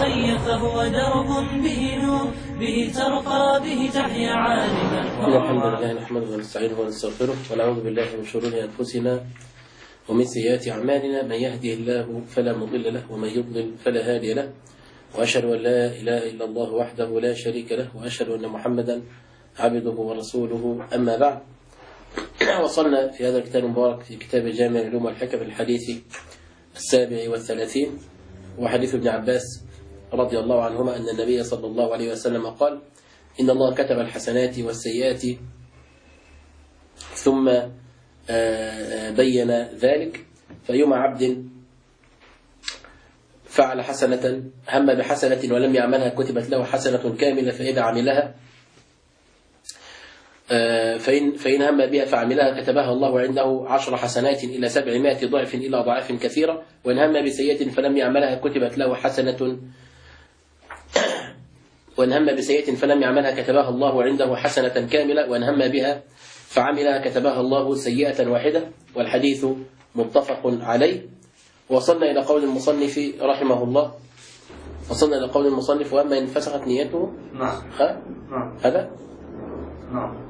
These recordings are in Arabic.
الخي فهو درب به نور، به ترقى به تحيا عالما. الحمد لله نحمده ونستعينه ونستغفره ونعوذ بالله من شرور أنفسنا ومن سيئات أعمالنا، من يهده الله فلا مضل له ومن يضلل فلا هادي له، وأشهد أن لا إله إلا الله وحده لا شريك له، وأشهد أن محمدا عبده ورسوله. أما بعد، وصلنا في هذا الكتاب المبارك في كتاب جامع العلوم والحكم الحديث 37، وحديث ابن عباس رضي الله عنهما أن النبي صلى الله عليه وسلم قال: إن الله كتب الحسنات والسيئات ثم بين ذلك، فيوم عبد فعل حسنة هم بحسنة ولم يعملها كتبت له حسنة كاملة، فإذا عملها فإن هم بها فعملها كتبها الله عنده 10 حسنات إلى 700 ضعف إلى أضعاف كثيرة، وإن هم بسيئة فلم يعملها كتبت له حسنة، وإن هم بسيئة فلم يعملها كتبها الله عنده حسنة كاملة، وإن هم بها فعملها كتبها الله سيئة واحدة. والحديث متفق عليه. وصلنا إلى قول المصنف رحمه الله، وصلنا إلى قول المصنف: وأما إن فسخت نيته. نعم. هذا؟ نعم.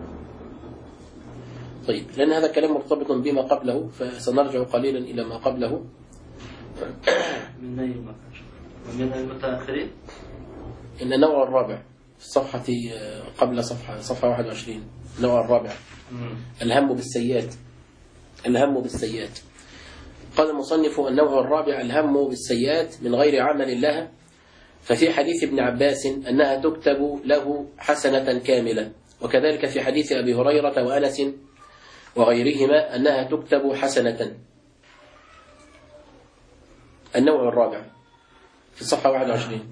طيب، لأن هذا الكلام مرتبط بما قبله، فسنرجع قليلا إلى ما قبله. من أي المتأخرين؟ إن النوع الرابع في الصفحة قبل صفحة 21، النوع الرابع الهم بالسيئات. الهم بالسيئات. قال المصنف: النوع الرابع الهم بالسيئات من غير عمل لها. ففي حديث ابن عباس أنها تكتب له حسنة كاملة، وكذلك في حديث أبي هريرة وأنس وغيرهما أنها تكتب حسنة. النوع الرابع في الصفحة 21.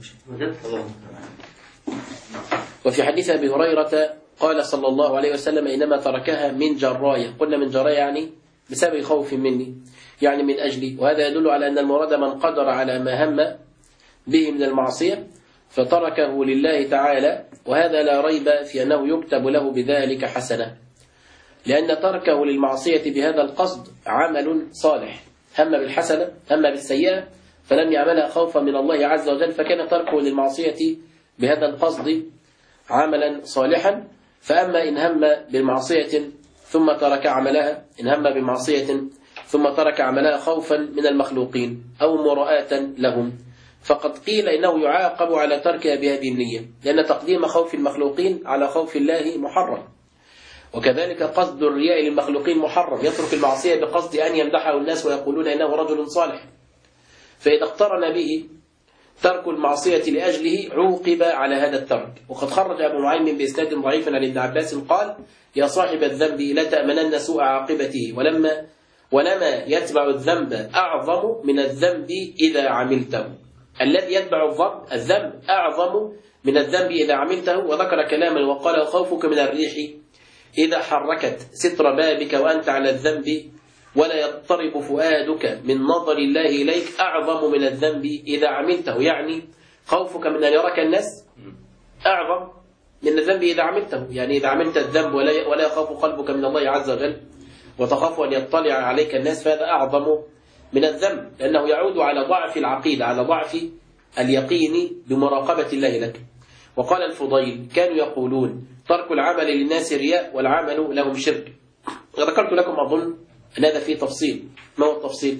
وفي حديث أبي هريرة قال صلى الله عليه وسلم: إنما تركها من جراية. قلنا من جراية يعني بسبب خوف مني، يعني من أجلي. وهذا يدل على أن المراد من قدر على ما هم به من المعصية فتركه لله تعالى، وهذا لا ريب في أنه يكتب له بذلك حسنة، لأن تركه للمعصية بهذا القصد عمل صالح. هم بالحسنة، هم بالسيئة، فلم يعملها خوفا من الله عز وجل، فكان تركه للمعصية بهذا القصد عملا صالحا. فأما إن هم بالمعصية ثم ترك عملها، إن هم بمعصية ثم ترك عملها خوفا من المخلوقين أو مراءة لهم، فقد قيل إنه يعاقب على تركها بهذه النية، لأن تقديم خوف المخلوقين على خوف الله محرم. وكذلك قصد الرياء للمخلوقين محرم، يترك المعصية بقصد أن يمدحه الناس ويقولون إنه رجل صالح، فإذا اقترن به ترك المعصية لأجله عوقب على هذا الترك. وقد خرج أبو نعيم بإسناد ضعيف عن ابن عباس قال: يا صاحب الذنب لا تأمنن سوء عاقبته، ولما يتبع الذنب أعظم من الذنب إذا عملته. الذي يتبع الذنب أعظم من الذنب إذا عملته. وذكر كلاما وقال: خوفك من الريح إذا حركت ستر بابك وأنت على الذنب، ولا يضطرب فؤادك من نظر الله إليك أعظم من الذنب إذا عملته. يعني خوفك من أن يراك الناس أعظم من الذنب إذا عملته، يعني إذا عملت الذنب ولا يخاف قلبك من الله عز وجل وتخاف أن يطلع عليك الناس، فهذا أعظم من الذنب، لأنه يعود على ضعف العقيدة، على ضعف اليقين بمراقبة الله لك. وقال الفضيل: كانوا يقولون ترك العمل للناس رياء والعمل لهم شرك. وذكرت لكم أظن أن هذا فيه تفصيل. ما هو التفصيل؟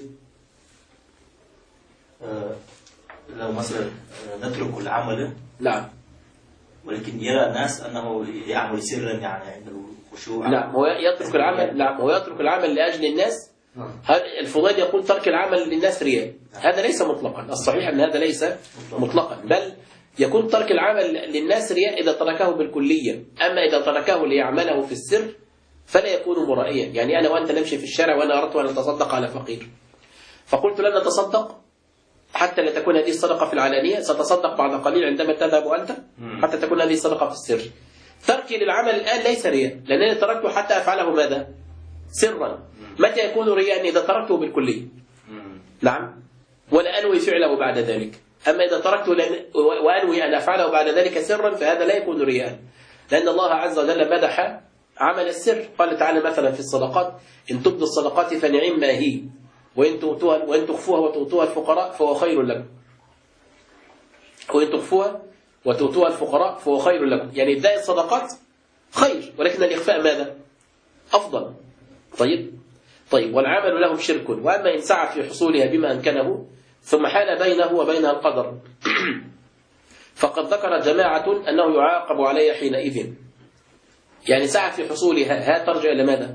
لو مثلا نترك العمل، نعم، ولكن يرى الناس أنه يعمل سرا، يعني عنده خشوع. نعم، هو يترك العمل. نعم، هو يترك العمل لأجل الناس. الفضيل يقول ترك العمل للناس رياء. هذا ليس مطلقا، الصحيح أن هذا ليس مطلقا، بل يكون ترك العمل للناس رياء إذا تركه بالكلية. أما إذا تركه ليعمله في السر فلا يكون مرائيا. يعني أنا وأنت نمشي في الشارع وأنا أردت أن أتصدق على فقير، فقلت لن نتصدق حتى لا تكون هذه الصدقة في العلانية، ستصدق بعد قليل عندما تذهب أنت حتى تكون هذه الصدقة في السر. تركي للعمل الآن ليس رياء، لأنني تركته حتى أفعله ماذا؟ سرا. متى يكون رياء؟ إذا تركته بالكلية. نعم، ولا أنوي فعله بعد ذلك. أما إذا تركته وأنوي أن أفعله بعد ذلك سرا فهذا لا يكون رياء، لأن الله عز وجل مدح عمل السر. قال تعالى مثلا في الصدقات: إن تبدوا الصدقات فنعم ما هي، وإن تخفوها وتؤتوها الفقراء فهو خير لكم. وإن تخفوها وتؤتوها الفقراء فهو خير لكم. يعني إبداء الصدقات خير، ولكن الإخفاء ماذا؟ أفضل. طيب والعمل لهم شرك، وأما إن سعى في حصولها بما أمكنه ثم حال بينه وبينها القدر فقد ذكر جماعة أنه يعاقب عليها حينئذ. يعني سعى في حصولها، ترجع إلى ماذا؟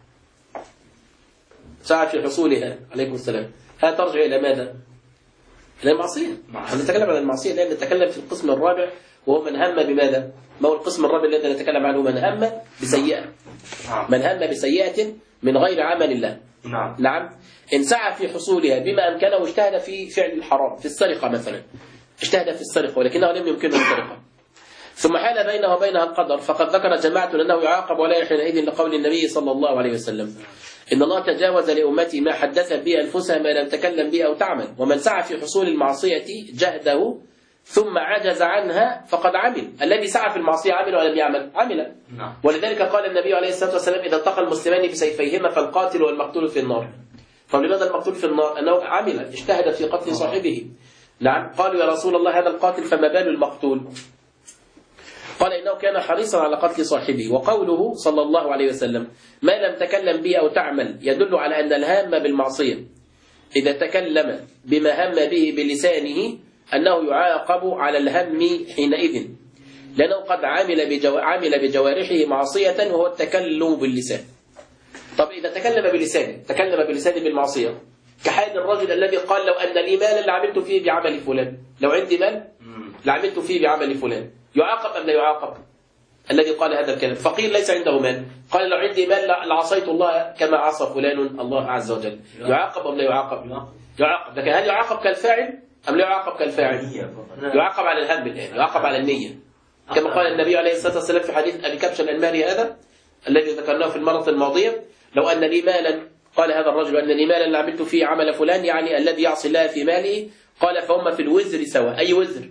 سعى في حصولها، عليكم السلام، ترجع إلى ماذا؟ إلى المعصية. نتكلم عن المعصية لأن نتكلم في القسم الرابع وهو من هم بماذا؟ ما هو القسم الرابع الذي نتكلم عنه؟ من هم بسيئة. من هم بسيئة من غير عمل الله. نعم. إن سعى في حصولها بما أمكنه واجتهد في فعل الحرام، في السرقة مثلا، اجتهد في السرقة ولكنه لم يمكنه السرقة، ثم حال بينه وبينها القدر فقد ذكر جماعة أنه يعاقب عليه حينئذ لقول النبي صلى الله عليه وسلم: إن الله تجاوز لأمتي ما حدثت به أنفسها ما لم تكلم به أو تعمل. ومن سعى في حصول المعصية جهده ثم عجز عنها فقد عمل. الذي سعى في المعصية عمل ولم يعمل؟ عمل. ولذلك قال النبي عليه الصلاة والسلام: إذا التقى المسلمان بسيفيهما فالقاتل والمقتول في النار. فلماذا المقتول في النار؟ أنه عمل، اجتهد في قتل صاحبه. نعم. قالوا: يا رسول الله هذا القاتل فما بال المقتول؟ قال: إنه كان حريصا على قتل صاحبه. وقوله صلى الله عليه وسلم: ما لم تكلم به أو تعمل، يدل على أن الهام بالمعصية إذا تكلم بما هم به بلسانه أنه يعاقب على الهم حينئذ، لأنه قد عمل بجوارحه معصية وهو التكلم باللسان. طب إذا تكلم بلسانه بالمعصية، كحال الرجل الذي قال: لو أن لي مالا لعملت فيه بعمل فلان، لو عندي مال لعملت فيه بعمل فلان، يعاقب أم لا يعاقب؟ الذي قال هذا الكلام فقير ليس عنده مال، قال: لو عندي مال لعصيت الله كما عصى فلان الله عز وجل، يعاقب أم لا يعاقب؟ يعاقب. لكن هل يعاقب كالفاعل أم لا يعاقب كالفاعل؟ يعاقب على الهم الآن، يعاقب على النية، كما قال النبي عليه الصلاة والسلام في حديث أبي كبش الأنماري هذا الذي ذكرناه في المرة الماضية: لو أن لي مالا، قال هذا الرجل: أن لي مالا لعملت فيه عمل فلان، يعني الذي يعصي الله في ماله، قال: فهم في الوزر سواء. أي وزر؟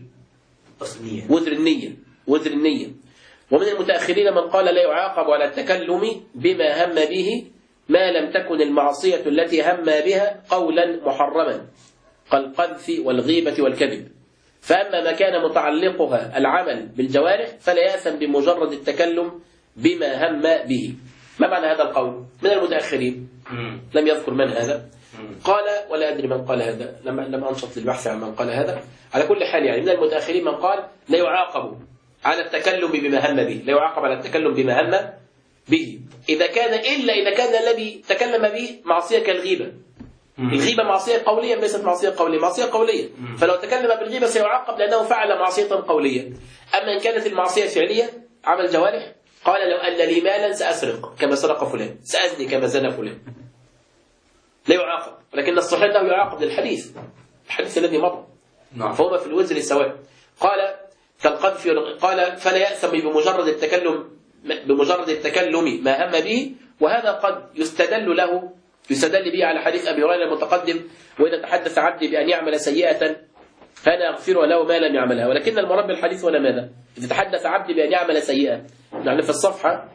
وزر النية. ومن المتأخرين من قال: لا يعاقب على التكلم بما هم به ما لم تكن المعصية التي هم بها قولا محرما كالقذف والغيبة والكذب، فأما ما كان متعلقها العمل بالجوارح فلا يأثم بمجرد التكلم بما هم به. ما معنى هذا القول؟ من المتأخرين لم يذكر من هذا قال، ولا أدري من قال هذا، لم أنشط للبحث عن من قال هذا. على كل حال يعني من المتأخرين من قال: لا يعاقب على التكلم بما هم به، لا يعاقب على التكلم بما هم به إذا كان الذي تكلم به معصية كالغيبة. الغيبة معصية قولية ليست معصية قولية، معصية قولية، فلو تكلم بالغيبة سيعاقب لأنه فعل معصية قولية. أما إن كانت المعصية فعلية عمل جوارح، قال: لو أن لي مالا سأسرق كما سرق فلان، سأزني كما زنى فلان، لا يعاقب. ولكن الصحيح أنه يعاقب للحديث الذي مر، فهما في الوزر سواء. قال: كالقذف، قال: فلا يأثم بمجرد التكلم ما هم به. وهذا قد يستدل به على حديث أبي هريرة المتقدم: وإذا تحدث عبدي بأن يعمل سيئة فأنا أغفر له ما لم يعملها. ولكن المراد بالحديث هنا ماذا؟ إذا تحدث عبدي بأن يعمل سيئة، يعني في الصفحة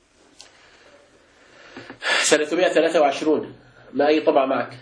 323. ما أي طبع معك؟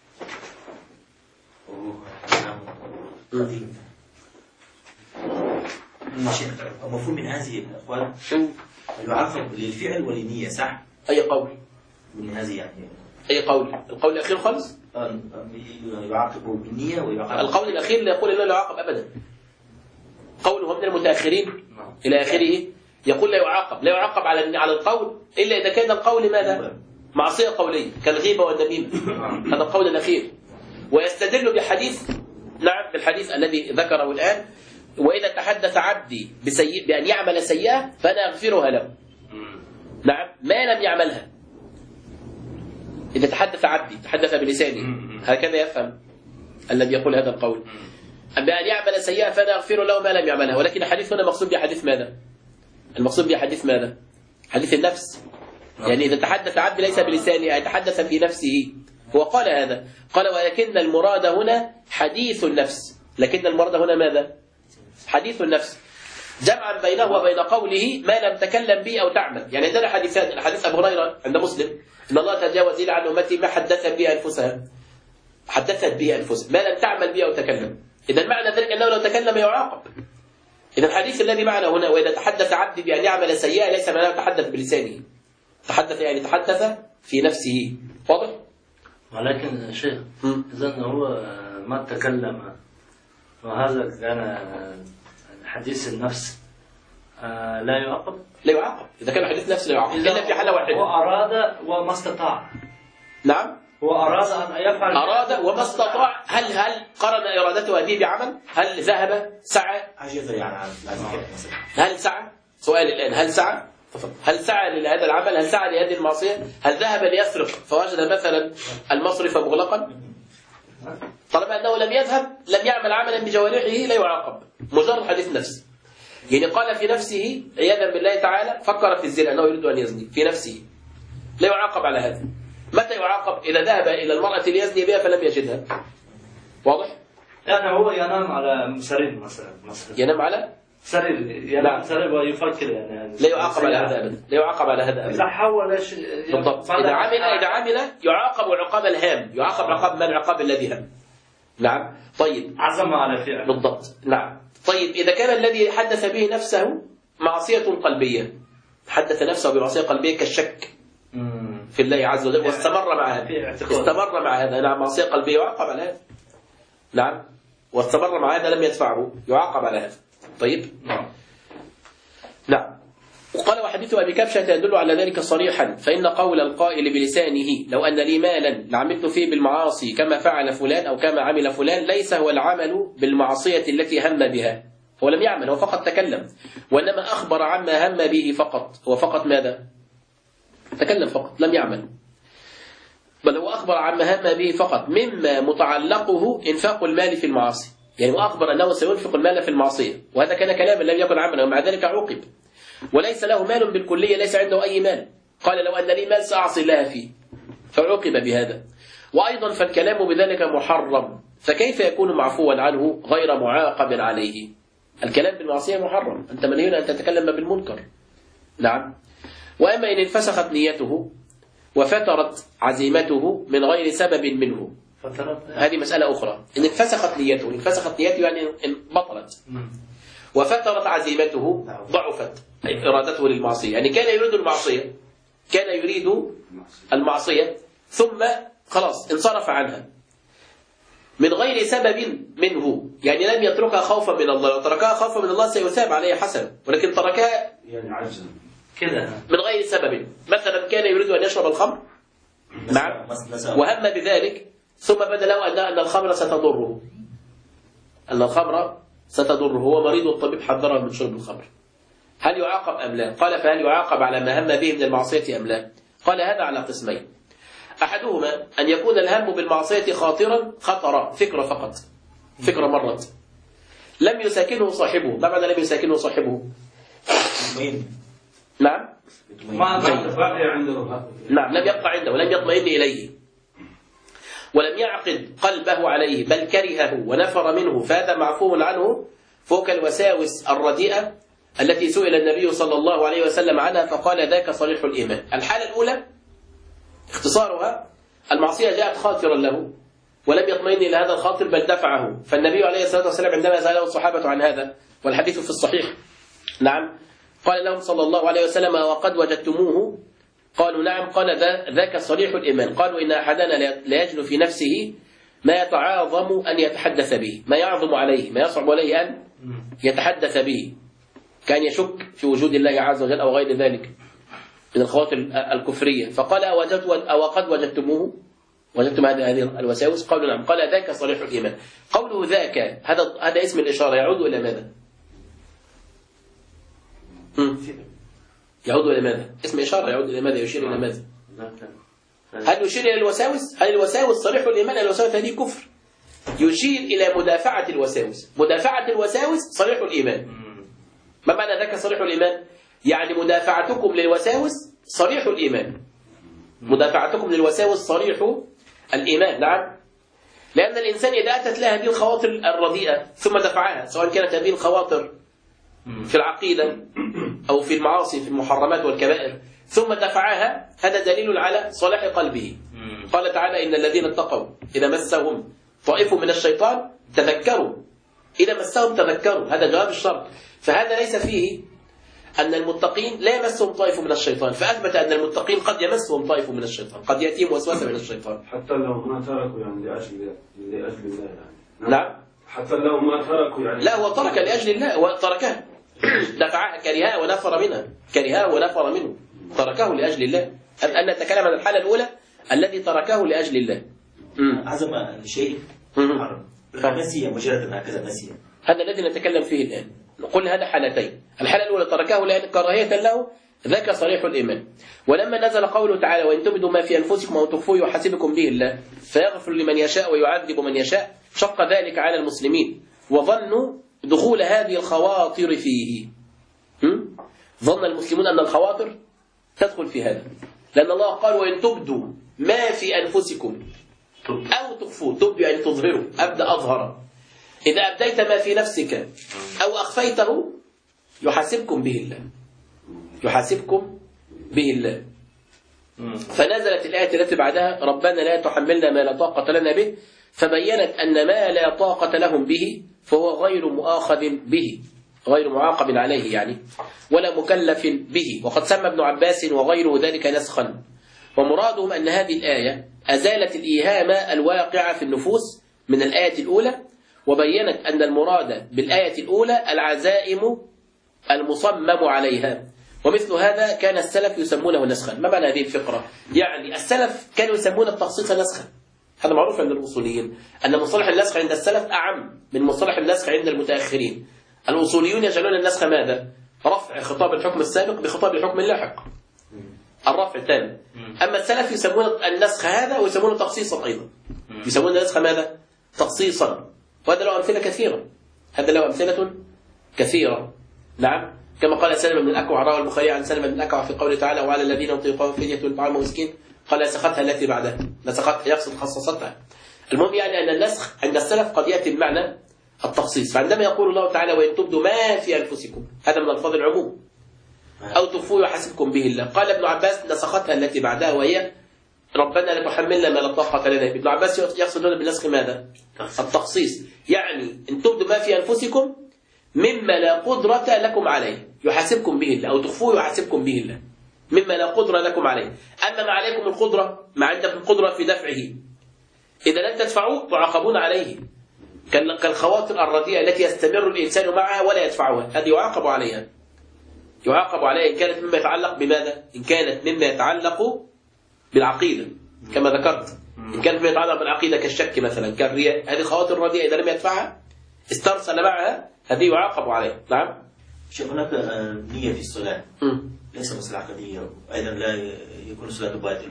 المفهوم من هذه الأقوال يعاقب للفعل وللنية، صح؟ أي قول؟ من هذه يعني أي قول؟ القول الأخير خالص؟ يعاقب بالنية ويعاقب. القول الأخير لا يقول إنه لا يعاقب أبدا. قوله من المتأخرين إلى آخره يقول لا يعاقب على القول إلا إذا كان القول ماذا؟ معصية قولية كالغيبة والنميمة. هذا القول الأخير. ويستدل بحديث، نعم، بالحديث الذي ذكره الآن: وإذا تحدث عبدي بأن يعمل سيئة فأنا أغفرها له. نعم، ما لم يعملها. إذا تحدث عبدي، تحدث بلسانه، هكذا يفهم الذي يقول هذا القول: بأن يعمل سيئة فأنا أغفر له ما لم يعملها. ولكن الحديث هنا مقصود به حديث ماذا؟ المقصود به حديث ماذا؟ حديث النفس. يعني إذا تحدث عبدي ليس بلسانه، يتحدث في نفسه. هو قال هذا، قال: ولكن المراد هنا حديث النفس. لكن المراد هنا ماذا؟ حديث النفس، جمعا بينه وبين قوله ما لم تكلم به أو تعمل. يعني عندنا حديثان: الحديث أبو هريرة عند مسلم: إن الله تجاوز لي عن أمتي ما حدثت به أنفسها، ما لم تعمل به أو تكلم. إذا معنى ذلك أنه لو تكلم يعاقب. إذا الحديث الذي معنا هنا وإذا تحدث عبدي بأن يعمل سيئة ليس معناه تحدث بلسانه، تحدث يعني تحدث في نفسه. واضح؟ ولكن شيخ إذا هو ما تكلم وهذا كان حديث النفس لا يعاقب؟ لا يعاقب. إذا كان حديث نفس لا يعاقب إلا في حالة واحدة. هو أراد وما استطاع. نعم. هو أراد أن يفعل. أراد وما استطاع. هل قرن إرادته هذه بعمل؟ هل ذهب سعى؟ هل سعى؟ سؤال الآن، هل سعى؟ هل سعى لهذا العمل؟ هل سعى لهذه المعصية؟ هل ذهب ليسرق فوجد مثلا المصرف مغلقا؟ طالما أنه لم يذهب لم يعمل عملا بجوارحه لا يعاقب، مجرد حديث نفس. يعني قال في نفسه عياذا بالله تعالى فكر في الزنا أنه يريد أن يزني في نفسه، لا يعاقب على هذا. متى يعاقب؟ إذا ذهب إلى المرأة ليزني بها فلم يجدها. واضح؟ يعني هو ينام على سرير مثلا. ينام على سرير، ينام سرير ويفكر يعني لا يعاقب على هذا أبدا، لا يعاقب على هذا أبدا. إذا حول بالضبط. إذا عمل يعاقب عقاب الهام، يعاقب عقاب من العقاب الذي هم. نعم. طيب. عزم على فعل. بالضبط. نعم. طيب إذا كان الذي حدث به نفسه معصية قلبية، حدث نفسه بمعصية قلبية كالشك في الله عز وجل واستمر مع هذا، استمر مع هذا، نعم، معصية قلبية يعاقب على هذا. نعم. واستمر مع هذا لم يدفعه يعاقب على هذا. طيب. نعم. وقال وحديث أبي كبشة يدل على ذلك صريحا، فإن قول القائل بلسانه لو أن لي مالا لعملت فيه بالمعاصي كما فعل فلان أو كما عمل فلان ليس هو العمل بالمعصية التي هم بها، هو لم يعمل، هو فقط تكلم، وإنما أخبر عما هم به فقط. هو فقط ماذا؟ تكلم فقط، لم يعمل، بل هو أخبر عما هم به فقط مما متعلقه إنفاق المال في المعاصي. يعني هو أخبر أنه سينفق المال في المعصية، وهذا كان كلاما لم يكن عملا، ومع ذلك عوقب. وليس له مال بالكلية، ليس عنده أي مال، قال لو أن لي مال سأعصي الله فيه، فعوقب بهذا. وأيضا فالكلام بذلك محرم، فكيف يكون معفوا عنه غير معاقب عليه؟ الكلام بالمعصية محرم، أنت منهي أن تتكلم بالمنكر. نعم. وأما إن انفسخت نيته وفترت عزيمته من غير سبب منه، هذه مسألة أخرى. إن انفسخت نيته، انفسخت نيته يعني إن بطلت، وفترت عزيمته ضعفت إرادته للمعصية، يعني كان يريد المعصية، كان يريد المعصية ثم خلاص انصرف عنها من غير سبب منه، يعني لم يتركها خوفا من الله، لو تركها خوفا من الله سيثاب عليه حسنا، ولكن تركها يعني عجزا كده من غير سبب. مثلا كان يريد أن يشرب الخمر، نعم، وهم بذلك ثم بدا له أن الخمر ستضره، أن الخمر ستضره، هو مريض والطبيب حذره من شرب الخمر، هل يعاقب أم لا؟ قال فهل يعاقب على ما هم به من المعصية أم لا؟ قال هذا على قسمين، أحدهما أن يكون الهم بالمعصية خطرا فكرة فقط، فكرة مرت لم يساكنه صاحبه. ما معنى لم يساكنه صاحبه؟ نعم، نعم، لم يبقى عنده ولم يطمئن إليه ولم يعقد قلبه عليه بل كرهه ونفر منه، فهذا معفو عنه فوق الوساوس الرديئة التي سئل النبي صلى الله عليه وسلم عنها فقال ذاك صريح الإيمان. الحالة الأولى اختصارها المعصية جاءت خاطرا له ولم يطمئن إلى هذا الخاطر بل دفعه، فالنبي عليه الصلاة والسلام عندما سأله الصحابة عن هذا والحديث في الصحيح، نعم، قال لهم صلى الله عليه وسلم وقد وجدتموه؟ قالوا نعم. قال ذاك صريح الإيمان. قالوا إن أحدنا لا يجد في نفسه ما يتعاظم أن يتحدث به، ما يعظم عليه، ما يصعب عليه أن يتحدث به، كان يشك في وجود الله عز وجل أو غير ذلك من الخواطر الكفرية. فقال أو قد وجدتموه؟ وجدتم هذه الوساوس؟ قالوا نعم. قال ذاك صريح الإيمان. قوله ذاك هذا اسم الإشارة يعود إلى ماذا؟ يعود إلى ماذا؟ اسم إشارة يعود إلى ماذا؟ يشير إلى ماذا؟ هل يشير إلى الوساوس؟ هل الوساوس صريح الإيمان؟ الوساوس هذه كفر، يشير إلى مدافعة الوساوس. مدافعة الوساوس صريح الإيمان. ما معنى ذاك صريح الإيمان؟ يعني مدافعتكم للوساوس صريح الإيمان، مدافعتكم للوساوس صريح الإيمان. نعم، لأن الإنسان إذا أتت له هذه الخواطر الرديئة ثم دفعها، سواء كانت هذه الخواطر في العقيدة أو في المعاصي في المحرمات والكبائر ثم دفعها، هذا دليل على صلاح قلبه. قال تعالى إن الذين اتقوا إذا مسهم طائف من الشيطان تذكروا إذا مسهم تذكروا، هذا جواب الشرط. فهذا ليس فيه أن المتقين لا يمسهم طائف من الشيطان، فأثبت أن المتقين قد يمسهم طائف من الشيطان، قد يأتيهم وسوسة من الشيطان. حتى لو ما تركوا يعني لأجل الله يعني. نعم. حتى لو ما تركوا يعني. لا، هو ترك لأجل الله، وتركها دفعها كرهها ونفر منها، كرهها ونفر منه، تركه لأجل الله. أن نتكلم عن الحالة الأولى الذي تركه لأجل الله. عزم الشيء نسي مجرد هكذا نسي. هذا الذي نتكلم فيه الآن. نقول هذا حالتين. الحالة الأولى تركه لأن كراهية له، ذاك صريح الإيمان. ولما نزل قوله تعالى وإن تبدوا ما في أنفسكم أو تخفوه يحاسبكم به الله فيغفر لمن يشاء ويعذب من يشاء، شق ذلك على المسلمين وظنوا دخول هذه الخواطر فيه. ظن المسلمون أن الخواطر تدخل في هذا، لأن الله قال وإن تبدوا ما في أنفسكم أو تخفوه. تبدوا يعني تظهروا، أبدأ أظهر. إذا أبديت ما في نفسك أو أخفيته يحاسبكم به الله، يحاسبكم به الله. فنزلت الآية التي بعدها ربنا لا تحملنا ما لا طاقة لنا به، فبينت أن ما لا طاقة لهم به فهو غير مؤاخذ به، غير معاقب عليه يعني، ولا مكلف به. وقد سمى ابن عباس وغيره ذلك نسخا. ومرادهم أن هذه الآية أزالت الإيهام الواقع في النفوس من الآية الأولى، وبينت أن المراد بالآية الأولى العزائم المصمم عليها. ومثل هذا كان السلف يسمونه نسخا. ما معنى هذه الفقرة؟ يعني السلف كانوا يسمون التخصيص نسخا. هذا معروف عند الأصوليين أن مصطلح النسخ عند السلف أعم من مصطلح النسخ عند المتأخرين. الأصوليون يجعلون النسخ ماذا؟ رفع خطاب الحكم السابق بخطاب الحكم اللاحق، الرفع التام. أما السلف يسمون النسخ هذا ويسمونه تخصيصا أيضا، يسمون النسخ ماذا؟ تخصيصا. وهذا له أمثلة كثيرة، هذا له أمثلة كثيرة. نعم، كما قال سلمة بن الأكوع، روى البخاري عن سلمة بن الأكوع في قوله تعالى وعلى الذين يطيقون فدية طعام مسكين، قال نسختها التي بعدها، نسختها يقصد خصصتها. المهم يعني أن النسخ عند السلف قد يأتي بمعنى التخصيص. فعندما يقول الله تعالى وإن تبدوا ما في أنفسكم، هذا من ألفاظ العموم، أو تخفوه يحاسبكم به الله. قال ابن عباس نسختها التي بعدها وهي ربنا لا تحملنا ما لا طاقة لنا. ابن عباس يقصد هنا بالنسخ ماذا؟ التخصيص. يعني إن تبدوا ما في أنفسكم مما لا قدرة لكم عليه يحاسبكم به الله، أو تخفوه يحاسبكم به الله مما لا قدرة لكم عليه. أما ما عليكم القدرة، ما عندكم القدرة في دفعه، إذا لم تدفعوه تعاقبون عليه، كالخواطر الرديئة التي يستمر الإنسان معها ولا يدفعها، هذه يعاقب عليها، يعاقب عليها إن كانت مما يتعلق بماذا؟ إن كانت مما يتعلق بالعقيدة كما ذكرت، إن كانت مما يتعلق بالعقيدة كالشك مثلا كالرياء، هذه خواطر رديئة إذا لم يدفعها استرسل معها، هذه يعاقب عليها. نعم. شيخ هناك نية في الصلاة ليس مسألة عقدية، أيضا لا يكون الصلاة باطل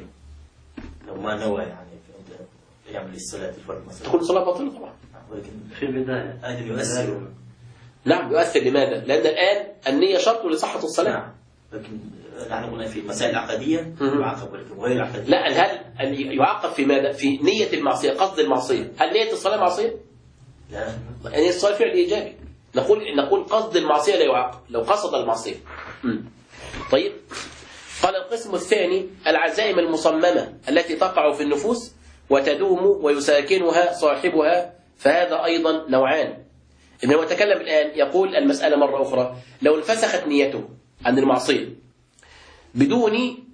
لو ما نوى يعني يعمل الصلاة الفرد مثلا، تكون الصلاة باطلة طبعا، ولكن في البداية أيضا يؤثر. نعم يؤثر. لماذا؟ لأن الآن النية شرط لصحة الصلاة. نعم، لكن نحن قلنا في المسائل العقدية يعاقب، ولكن غير العقدية لا، هل يعاقب في ماذا؟ في نية المعصية، قصد المعصية. هل نية الصلاة معصية؟ لا، يعني الصلاة فعل إيجابي، نقول قصد المعصية لا يعاقب لو قصد المعصية. طيب، قال القسم الثاني العزائم المصممة التي تقع في النفوس وتدوم ويساكنها صاحبها، فهذا أيضا نوعان. إنه يتكلم الآن يقول المسألة مرة أخرى، لو انفسخت نيته عن المعصية بدون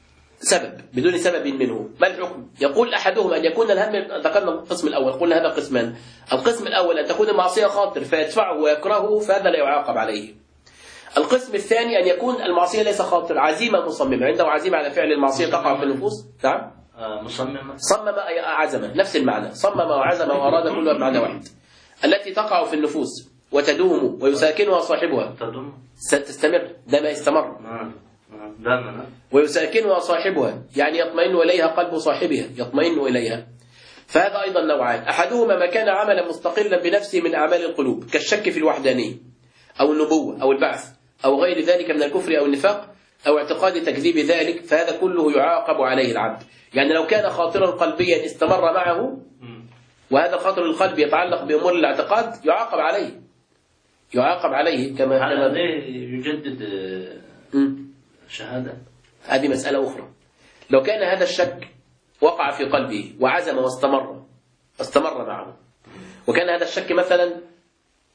سبب منه، ما الحكم؟ يقول أحدهم أن يكون الهم، ذكرنا القسم الأول قلنا هذا قسمان. القسم الأول أن تكون المعصية خاطر فيدفعه ويكرهه، فهذا لا يعاقب عليه. القسم الثاني أن يكون المعصية ليس خاطر، عزيمة مصممة، عنده عزيمة على فعل المعصية تقع في النفوس. نعم، صمم أي عزم، نفس المعنى، صمم وعزم وأراد كلها بمعنى واحد. التي تقع في النفوس وتدوم ويساكنها صاحبها، ستستمر، ده ما يستمر، ويساكنها صاحبها يعني يطمئن إليها قلب صاحبها، يطمئن إليها. فهذا أيضا نوعان، أحدهما ما كان عملا مستقلا بنفسه من أعمال القلوب كالشك في الوحدانية أو النبوة أو البعث أو غير ذلك من الكفر أو النفاق أو اعتقاد تكذيب ذلك، فهذا كله يعاقب عليه العبد. يعني لو كان خاطرا قلبيا استمر معه، وهذا الخاطر القلبي يتعلق بأمور الاعتقاد، يعاقب عليه كما يجدد شهادة. هذه مسألة أخرى. لو كان هذا الشك وقع في قلبه وعزم واستمر معه، وكان هذا الشك مثلا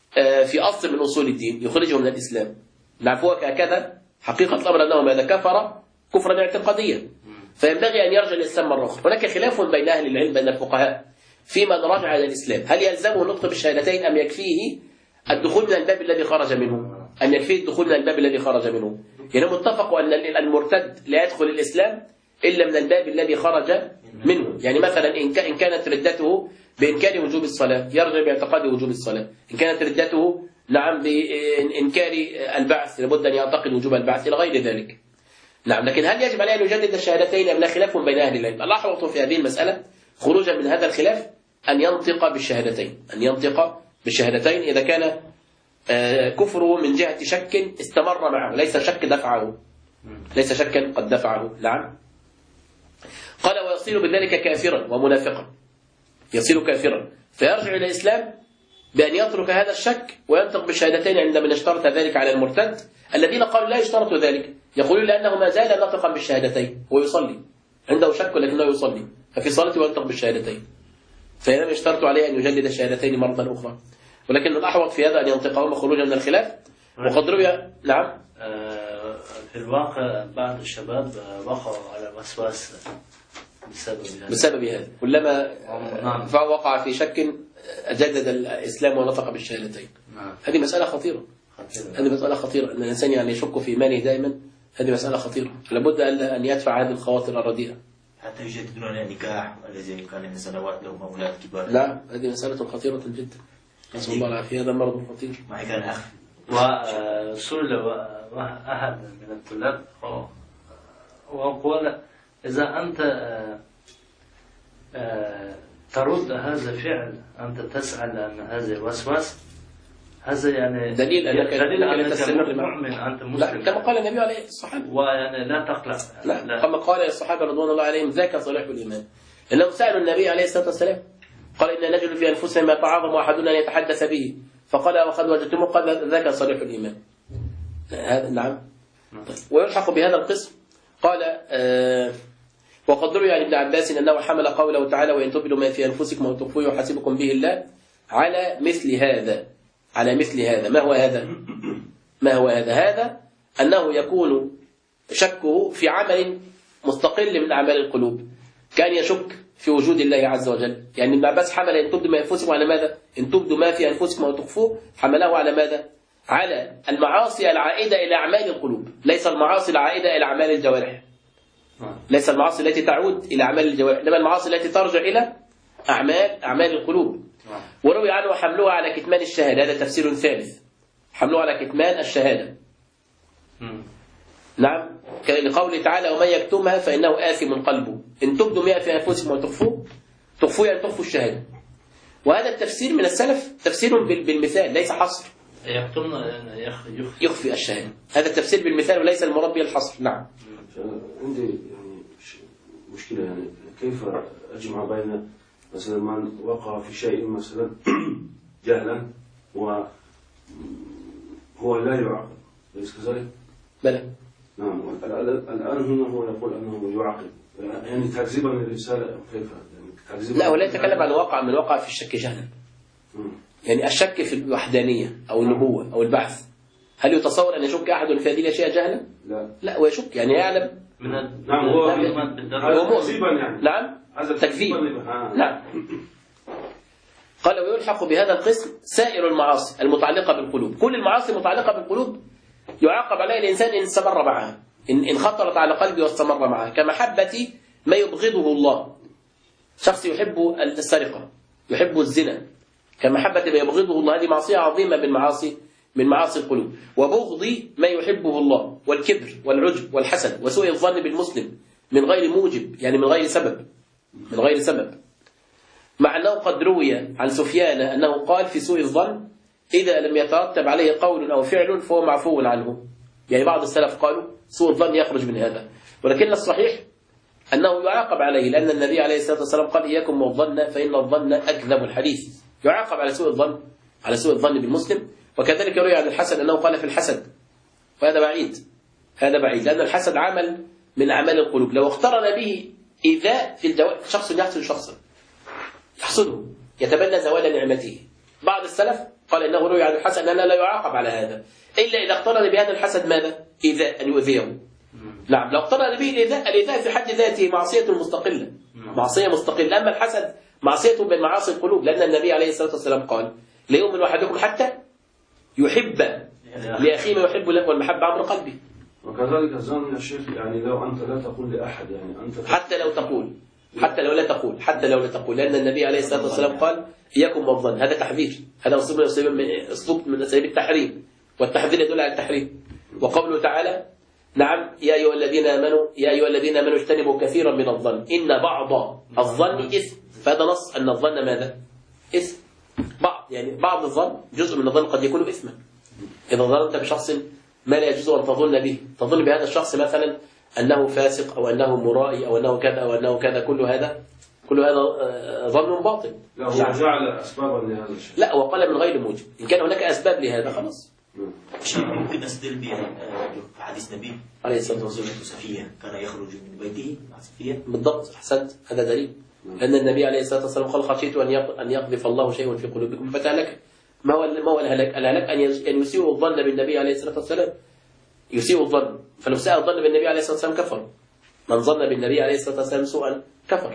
في أصل من أصول الدين يخرجه من الإسلام. نعرفوها كهكذا حقيقة الأمر أنه ماذا كفر كفرا اعتقاديا، فينبغي أن يرجع الإسلام مرة أخرى. هناك خلاف بين أهل العلم بين الفقهاء في من رجع إلى الإسلام، هل يلزمه النطق بالشهادتين أم يكفيه الدخول من الباب الذي خرج منه؟ أن يكفيه الدخول من الباب الذي خرج منه. يعني متفقوا أن المرتد لا يدخل الإسلام إلا من الباب الذي خرج منه. يعني مثلا إن كانت ردته بإنكار وجوب الصلاة يرجع باعتقاد وجوب الصلاة، إن كانت ردته نعم بإنكار البعث لابد أن يعتقد وجوب البعث إلى غير ذلك. نعم، لكن هل يجب عليه أن يجدد الشهادتين أم لا؟ خلاف بين أهل العلم. الأحوط في هذه المسألة خروجا من هذا الخلاف أن ينطق بالشهادتين، أن ينطق بالشهادتين إذا كان كفره من جهة شك استمر معه، ليس شك دفعه، ليس شكا قد دفعه. نعم. قال ويصير بذلك كافرا ومنافقا، يصير كافرا فيرجع إلى الإسلام بأن يترك هذا الشك وينطق بالشهادتين عندما اشترط ذلك على المرتد. الذين قالوا لا يشترط ذلك يقولون لأنه ما زال ناطقا بالشهادتين ويصلي، عنده شك ولكنه يصلي، ففي صلاته ينطق بالشهادتين، فلم يشترط عليه أن يجدد الشهادتين مرة أخرى. ولكن الأحوط في هذا أن ينطقهما خروجا من الخلاف. وقد روي نعم في الواقع بعض الشباب وقعوا على وسواس بسبب هذا، كلما وقع في شك جدد الإسلام ونطق بالشهادتين. هذه مسألة خطيرة، هذه مسألة خطيرة، أن الإنسان يعني يشك في إيمانه دائما، هذه مسألة خطيرة، لابد أن يدفع هذه الخواطر الرديئة. حتى يجددون النكاح الذي كان من سنوات لهم أولاد كبار. لا، هذه مسألة خطيرة جدا، نسأل الله العافية، هذا مرض خطير. معي كان أخ وسئل أحد من الطلاب وقال إذا أنت ترد هذا الفعل، أنت تسأل عن هذا الوسواس، هذا يعني دليل أنك تستمر مؤمن، أنت مسلم. لا، كما قال النبي عليه الصحابة، ويعني لا تقلق. لا، كما قال الصحابة رضوان الله عليهم ذاك صلاح الإيمان. إنهم سألوا النبي عليه الصلاة والسلام قال إن نجد في أنفسنا ما تعاظم أحدنا أن يتحدث به، فقال وقد وجدتموه، قال ذاك صلاح الإيمان. نعم. ويلحق بهذا القسم قال وقد روي عن ابن عباس أنه حمل قوله تعالى وإن تبدوا ما في أنفسكم وتخفوه يحاسبكم به الله على مثل هذا. على مثل هذا، ما هو هذا؟ ما هو هذا؟ هذا أنه يكون شكه في عمل مستقل من أعمال القلوب، كان يشك في وجود الله عز وجل. يعني ابن عباس حمل إن تبدوا ما في أنفسكم على ماذا؟ إن تبدوا ما في أنفسكم وتخفوه، حمله على ماذا؟ على المعاصي العائدة إلى أعمال القلوب، ليس المعاصي العائدة إلى أعمال الجوارح، ليس المعاصي التي تعود إلى أعمال الجوارح، إنما المعاصي التي ترجع إلى أعمال القلوب. وروي عنه حملها على كتمان الشهادة، هذا تفسير ثالث، حملها على كتمان الشهادة. نعم، لقوله تعالى ومن يكتمها فإنه آثم قلبه. إن تبدوا ما في أنفسكم وتخفوه يعني تخفوا الشهادة. وهذا التفسير من السلف تفسير بالمثال ليس حصر، يخفي الشهادة، هذا التفسير بالمثال وليس المراد به الحصر. نعم. عندي يعني مشكلة، يعني كيف أجمع بين مثلا من وقع في شيء مثلا جهلا وهو لا يعاقب، أليس كذلك؟ بلى. نعم. الآن هنا هو يقول أنه يعاقب، يعني تكذيبا للرسالة، كيف يعني تكذيبا؟ لا، هو لا يتكلم عن واقع من وقع في الشك جهلا. يعني الشك في الوحدانية أو النبوة أو البعث، هل يتصور أن يشك أحد في هذه الأشياء جهلا؟ لا، هو يشك، يعني يعلم. نعم، هو تكذيبا يعني. نعم، تكذيب. نعم. قال ويلحق بهذا القسم سائر المعاصي المتعلقة بالقلوب، كل المعاصي المتعلقة بالقلوب يعاقب عليها الإنسان إن استمر معها، إن خطرت على قلبه واستمر معها، كمحبة ما يبغضه الله. شخص يحب السرقة، يحب الزنا، كمحبة ما يبغضه الله، هذه معصية عظيمة من معاصي القلوب. وبغض ما يحبه الله، والكبر والعجب والحسد وسوء الظن بالمسلم من غير موجب، يعني من غير سبب. مع أنه قد روي عن سفيان أنه قال في سوء الظن إذا لم يترتب عليه قول أو فعل فهو معفو عنه. يعني بعض السلف قالوا سوء الظن يخرج من هذا، ولكن الصحيح أنه يعاقب عليه، لأن النبي عليه الصلاة والسلام قال إياكم والظن فإن الظن أكذب الحديث. يعاقب على سوء الظن بالمسلم. وكذلك روي عن الحسن أنه قال في الحسد، وهذا بعيد، لأن الحسد عمل من أعمال القلوب، لو اقترن به إيذاء في الجوارح، شخص يحسد شخصا، يحسده، يتبنى زوال نعمته، بعض السلف قال إنه روي عن الحسن أنه لا يعاقب على هذا إلا إذا اقترن بهذا الحسد ماذا؟ إيذاء، أن يؤذيه. نعم، لو اقترن به الإيذاء في حد ذاته معصية مستقلة، معصية مستقلة. أما الحسد معصية من معاصي القلوب، لأن النبي عليه الصلاة والسلام قال لا يؤمن أحدكم حتى يحب لأخيه ما يحب له، والمحبة عبر قلبه. وكذلك الظن يا شيخ، يعني لو أنت لا تقول لأحد، يعني أنت حتى لو تقول، حتى لو لا تقول، لأن النبي عليه الصلاة والسلام قال إياكم والظن، هذا تحذير، هذا أسلوب من أساليب التحريم، والتحذير يدل على التحريم. وقوله تعالى نعم يا أيها الذين آمنوا اجتنبوا كثيرا من الظن إن بعض الظن إثم، فهذا نص أن الظن ماذا؟ إثم. يعني بعض الظن، جزء من الظن قد يكون إثما. إذا ظننت بشخص ما لا يجوز أن تظن به، تظن بهذا الشخص مثلا أنه فاسق أو أنه مرائي أو أنه كذا أو أنه كذا، كل هذا ظن باطل. لا هو جعل أسبابا لهذا الشيء. لا، وقال من غير موجب. إن كان هناك أسباب لهذا خلاص. شيء ممكن أستدل به في حديث النبي عليه الصلاة والسلام صفية كان يخرج من بيته مع صفية. بالضبط، أحسنت، هذا دليل. لأن النبي عليه الصلاة والسلام قال خشيت أن يقذف الله شيئا في قلوبكم فتهلك. ما هو الهلاك؟ الهلاك أن يسيء الظن بالنبي عليه الصلاة والسلام، يسيء الظن. فلو ساء الظن بالنبي عليه الصلاة والسلام كفر. من ظن بالنبي عليه الصلاة والسلام سوءا كفر.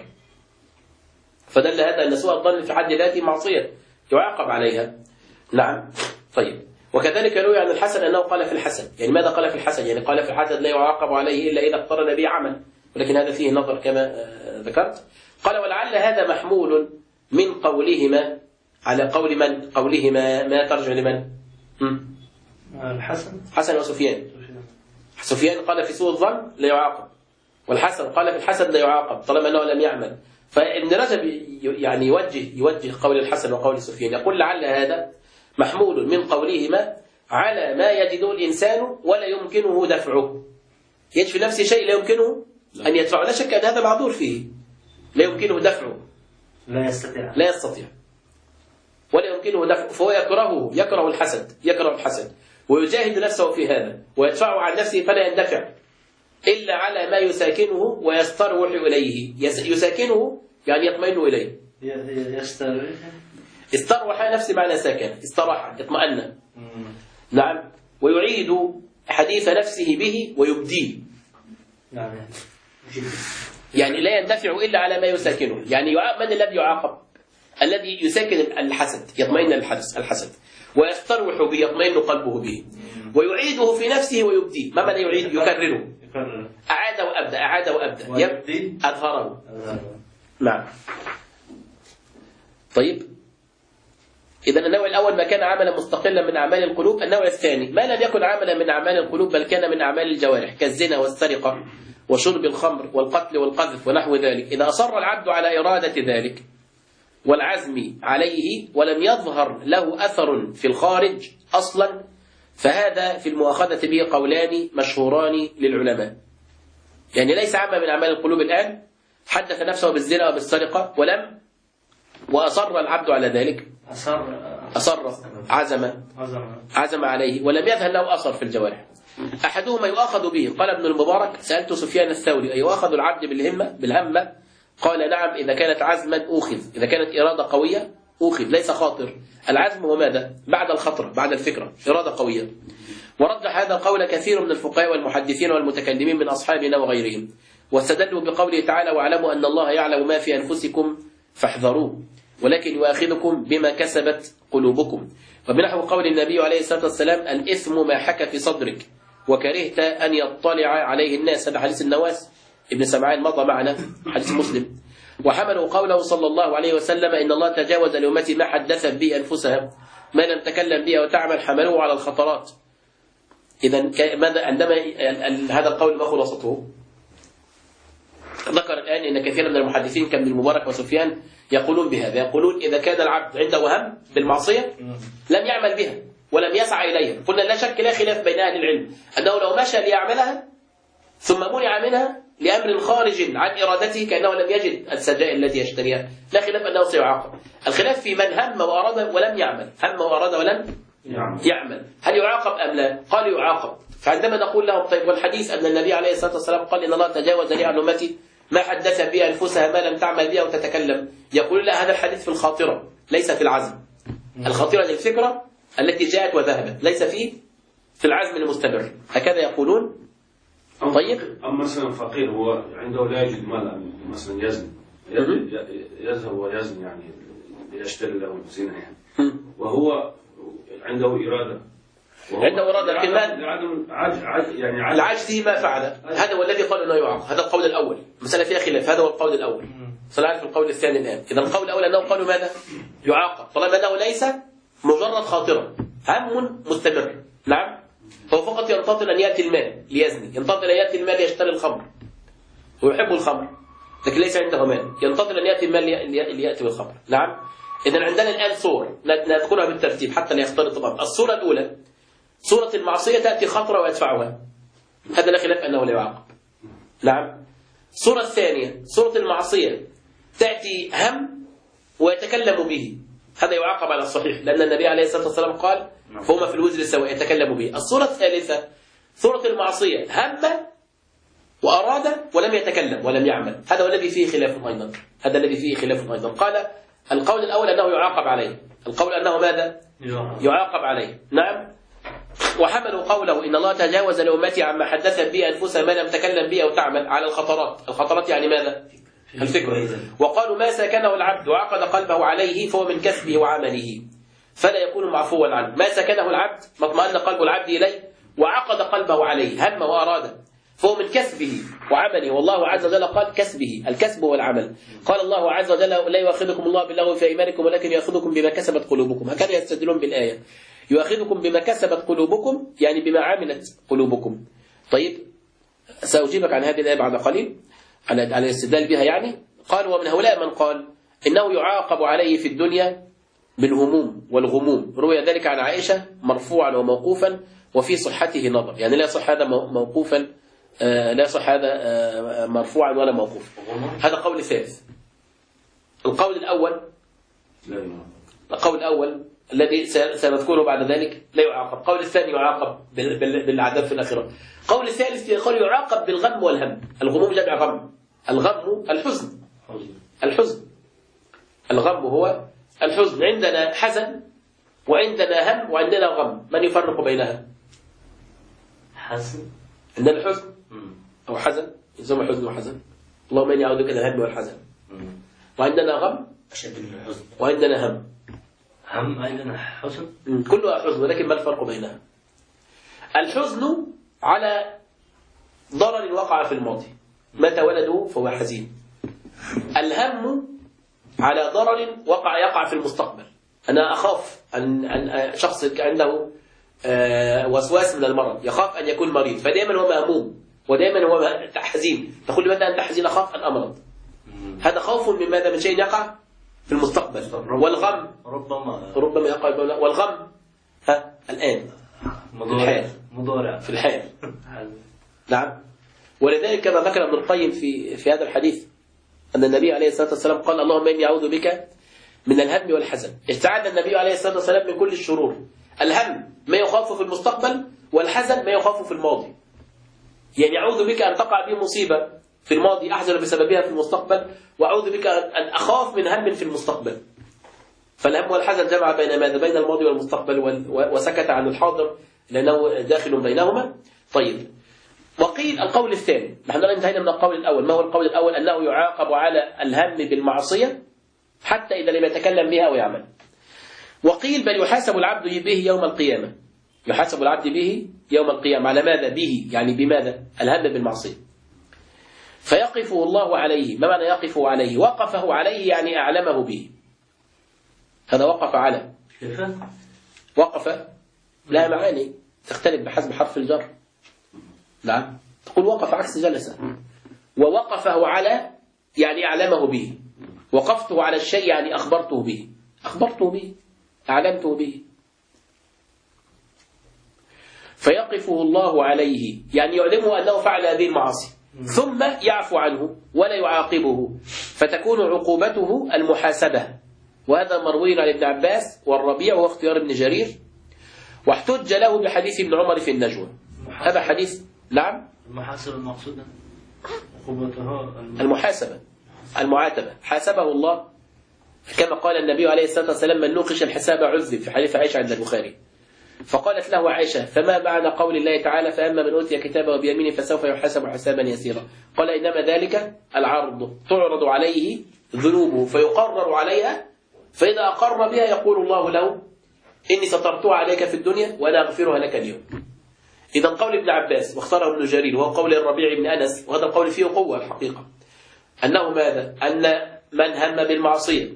فدل هذا أن سوء الظن في حد ذاته معصية يعاقب عليها. نعم. طيب، وكذلك روي عن الحسن أنه قال في الحسن. يعني ماذا قال في الحسن؟ يعني قال في الحسن لا يعاقب عليه إلا إذا اقترن به عمل، ولكن هذا فيه نظر كما ذكرت. قال ولعل هذا محمول من قولهما على قول من؟ قولهما ما ترجع لمن؟ الحسن، حسن وسفيان. سفيان قال في سوء الظن لا يعاقب، والحسن قال في الحسن لا يعاقب طالما أنه لم يعمل. فابن رجب يعني يوجه قول الحسن وقول سفيان، يقول لعل هذا محمول من قولهما على ما يجده الإنسان ولا يمكنه دفعه. يجد في نفسه شيء لا يمكنه أن يدفعه، لا شك أن هذا معذور فيه، لا يمكنه دفعه، لا يستطيع ولا يمكنه دفعه، فهو يكره الحسد ويجاهد نفسه في هذا ويدفعه عن نفسه فلا يندفع إلا على ما يساكنه ويستروح إليه. يساكنه يعني يطمئن إليه. استروح نفسه معنى ساكن، استراح، اطمأن. نعم. ويعيد حديث نفسه به ويبديه. يعني لا يندفع إلا على ما يساكنه. يعني من الذي يعاقب؟ الذي يساكن الحسد، يطمئن الحسد ويستروح به، يطمئن قلبه به، ويعيده في نفسه ويبديه. ما معنى يعيد؟ يكرره. أعاد وأبدأ يبدي أظهره. نعم. طيب، إذا النوع الأول ما كان عملا مستقلا من أعمال القلوب. النوع الثاني ما لم يكن عملا من أعمال القلوب بل كان من أعمال الجوارح كالزنا والسرقة وشرب الخمر والقتل والقذف ونحو ذلك. إذا أصر العبد على إرادة ذلك والعزم عليه ولم يظهر له أثر في الخارج أصلا، فهذا في المؤاخذة به قولان مشهوران للعلماء. يعني ليس عما من أعمال القلوب الآن، حدث نفسه بالزنا وبالسرقة وأصر العبد على ذلك، عزم عليه ولم يظهر له أثر في الجوارح. أحدهما يؤاخذ به. قال ابن المبارك سألت سفيان الثوري أيؤاخذ العبد بالهمة؟ قال نعم، إذا كانت عزما أوخذ، إذا كانت إرادة قوية أوخذ، ليس خاطر. العزم هو ماذا؟ بعد الخطر، بعد الفكرة، إرادة قوية. ورجح هذا القول كثير من الفقهاء والمحدثين والمتكلمين من أصحابنا وغيرهم، واستدلوا بقوله تعالى واعلموا أن الله يعلم ما في أنفسكم فاحذروه ولكن يؤاخذكم بما كسبت قلوبكم. وبنحو قول النبي عليه الصلاة والسلام الإثم ما حك في صدرك وكرهت أن يطلع عليه الناس. هذا حديث النواس ابن سمعان مضى معنا، حديث مسلم. وحملوا قوله صلى الله عليه وسلم إن الله تجاوز لأمتي ما حدثت به أنفسها ما لم تكلم به وتعمل، حملوه على الخطرات. إذا ماذا عندما هذا القول ما خلاصته؟ ذكر الآن إن كثير من المحدثين كابن المبارك وسفيان يقولون بهذا، يقولون إذا كان العبد عنده وهم بالمعصية لم يعمل بها ولم يسعى إليها، قلنا لا شك لا خلاف بين أهل العلم أنه لو مشى ليعملها ثم منع منها لأمر خارج عن إرادته كأنه لم يجد السجائر التي يشتريها، لا خلاف أنه سيعاقب. الخلاف في من هم وأراد ولم يعمل، هم وأراد ولم يعمل، هل يعاقب أم لا؟ قالوا يعاقب. فعندما نقول لهم طيب والحديث أن النبي عليه الصلاة والسلام قال إن الله تجاوز لي عن أمتي ما حدث بها أنفسها ما لم تعمل بها وتتكلم، يقول لا، هذا الحديث في الخاطرة ليس في العزم. الخطيرة للفكرة التي جاءت وذهبت، ليس في العزم المستمر، هكذا يقولون. طيب أما مثلا فقير هو عنده لا يجد مال مثلا يزن، يذهب ويزن يعني ليشتري له زينة يعني، وهو عنده إرادة، لكن يعني العجز ما فعل، هذا هو الذي قال انه يعاقب. هذا القول الاول، مسألة فيها خلاف، هذا هو القول الاول. سنعرف القول الثاني الان. اذا القول الاول انه قالوا ماذا؟ يعاقب طالما انه ليس مجرد خاطره، هم مستمر. نعم، هو فقط ينتظر ان ياتي المال ليزني، ينتظر ان ياتي المال ليشتري الخمر، ويحب الخمر لكن ليس عنده مال، ينتظر ان ياتي المال لياتي بالخمر. نعم. اذا عندنا الان صور نذكرها بالترتيب حتى لا يختلط الامر. الصورة الاولى صورة المعصية، تأتي خطرة ويدفعها، هذا لا خلاف أنه لا يعاقب. نعم. الصورة الثانية صورة المعصية، تأتي هم ويتكلم به، هذا يعاقب على الصحيح، لأن النبي عليه الصلاة والسلام قال فهما في الوزر سواء، يتكلم به. الصورة الثالثة صورة المعصية، هم وأراد ولم يتكلم ولم يعمل، هذا هو الذي فيه خلاف أيضا، هذا الذي فيه خلاف أيضا. قال القول الأول أنه يعاقب عليه، القول أنه ماذا؟ يعاقب عليه. نعم. وحملوا قوله إن الله تجاوز لأمتي عما حدثت به أنفسها ما لم تكلم به أو تعمل على الخطرات يعني ماذا؟ الفكر. وقالوا ما سكنه العبد وعقد قلبه عليه فهو من كسبه وعمله فلا يكون معفوا عنه. ما سكنه العبد، ما اطمأن قلب العبد إليه وعقد قلبه عليه، هم وأراد، فهو من كسبه وعمله. والله عز وجل قال كسبه، الكسب والعمل. قال الله عز وجل لا يؤاخذكم الله باللغو في أيمانكم ولكن يؤاخذكم بما كسبت قلوبكم. هكذا يستدلون بالآية، يؤاخذكم بما كسبت قلوبكم يعني بما عملت قلوبكم. طيب سأجيبك عن هذه الآية بعد قليل على الاستدلال بها. يعني قال ومن هؤلاء من قال إنه يعاقب عليه في الدنيا بالهموم والغموم، روي ذلك عن عائشة مرفوعا وموقوفا وفي صحته نظر، يعني لا يصح هذا موقوفا، لا يصح هذا مرفوعا ولا موقوفا. هذا قول ثالث. القول الأول الذي سنذكره بعد ذلك لا يعاقب. قول الثاني يعاقب بالعذاب في الآخرة. قول الثالث يقول يعاقب بالغم والهم. الغموم جمع غم، الغم الحزن، الغم هو الحزن. عندنا حزن وعندنا هم وعندنا غم، من يفرق بينها؟ حزن. عندنا حزن أو حزن، يسمى حزن وحزن، اللهم إني أعوذ بك من الهم والحزن. وعندنا غم أشد من الحزن، وعندنا هم عندنا حزن، كلها حزن، ولكن ما الفرق بينها؟ الحزن على ضرر وقع في الماضي، مات ولده فهو حزين. الهم على ضرر يقع في المستقبل، أنا أخاف أن شخص عنده وسواس من المرض، يخاف أن يكون مريض، فدائما هو مهموم ودائما هو حزين، تقول لماذا أنت حزين؟ أخاف أن أمرض. هذا خوف من ماذا؟ من شيء يقع في المستقبل. والغم ربما يقع، والغم الآن في الحال. نعم. ولذلك كما ذكر ابن القيم في هذا الحديث أن النبي عليه الصلاة والسلام قال اللهم إني أعوذ بك من الهم والحزن. استعاذ النبي عليه الصلاة والسلام من كل الشرور. الهم ما يخاف في المستقبل، والحزن ما يخاف في الماضي. يعني أعوذ بك أن تقع بي مصيبة في الماضي أحزن بسببها في المستقبل، وأعوذ بك أن أخاف من هم في المستقبل. فالهم والحزن جمع بين ماذا؟ بين الماضي والمستقبل، وسكت عن الحاضر لأنه داخل بينهما. طيب، وقيل القول الثاني، نحن انتهينا من القول الأول. ما هو القول الأول؟ أنه يعاقب على الهم بالمعصية حتى إذا لم يتكلم بها ويعمل. وقيل بل يحاسب العبد به يوم القيامة، يحاسب العبد به يوم القيامة على ماذا؟ به يعني بماذا؟ الهم بالمعصية. فيقفه الله عليه. ما معنى يقفه عليه؟ وقفه عليه يعني أعلمه به. هذا وقف على وقف لا معاني تختلف بحسب حرف الجر. نعم، تقول وقف عكس جلسة. ووقفه على يعني أعلمه به. وقفته على الشيء يعني أخبرته به، أعلمته به. فيقفه الله عليه يعني يعلمه أنه فعل هذه المعاصي، ثم يعفو عنه ولا يعاقبه، فتكون عقوبته المحاسبة. وهذا مروي عن ابن عباس والربيع واختيار ابن جرير، واحتج له بحديث ابن عمر في النجوى. هذا حديث. نعم، المحاسبة المقصودة عقوبته المحاسبة، المعاتبة. حاسبه الله كما قال النبي عليه الصلاة والسلام: من نوقش الحساب عذب، في حديث عائشة عند البخاري. فقالت له عائشة: فما معنى قول الله تعالى: فأما من أوتي كتابه بيمينه فسوف يحاسب حسابا يسيرا؟ قال: إنما ذلك العرض، تعرض عليه ذنوبه فيقرر عليها، فإذا أقر بها يقول الله له: إني سترتها عليك في الدنيا وأنا أغفرها لك اليوم. إذا قول ابن عباس واختاره ابن جرير وهو قول الربيع بن أنس، وهذا القول فيه قوة الحقيقة، أنه ماذا؟ أن من هم بالمعصية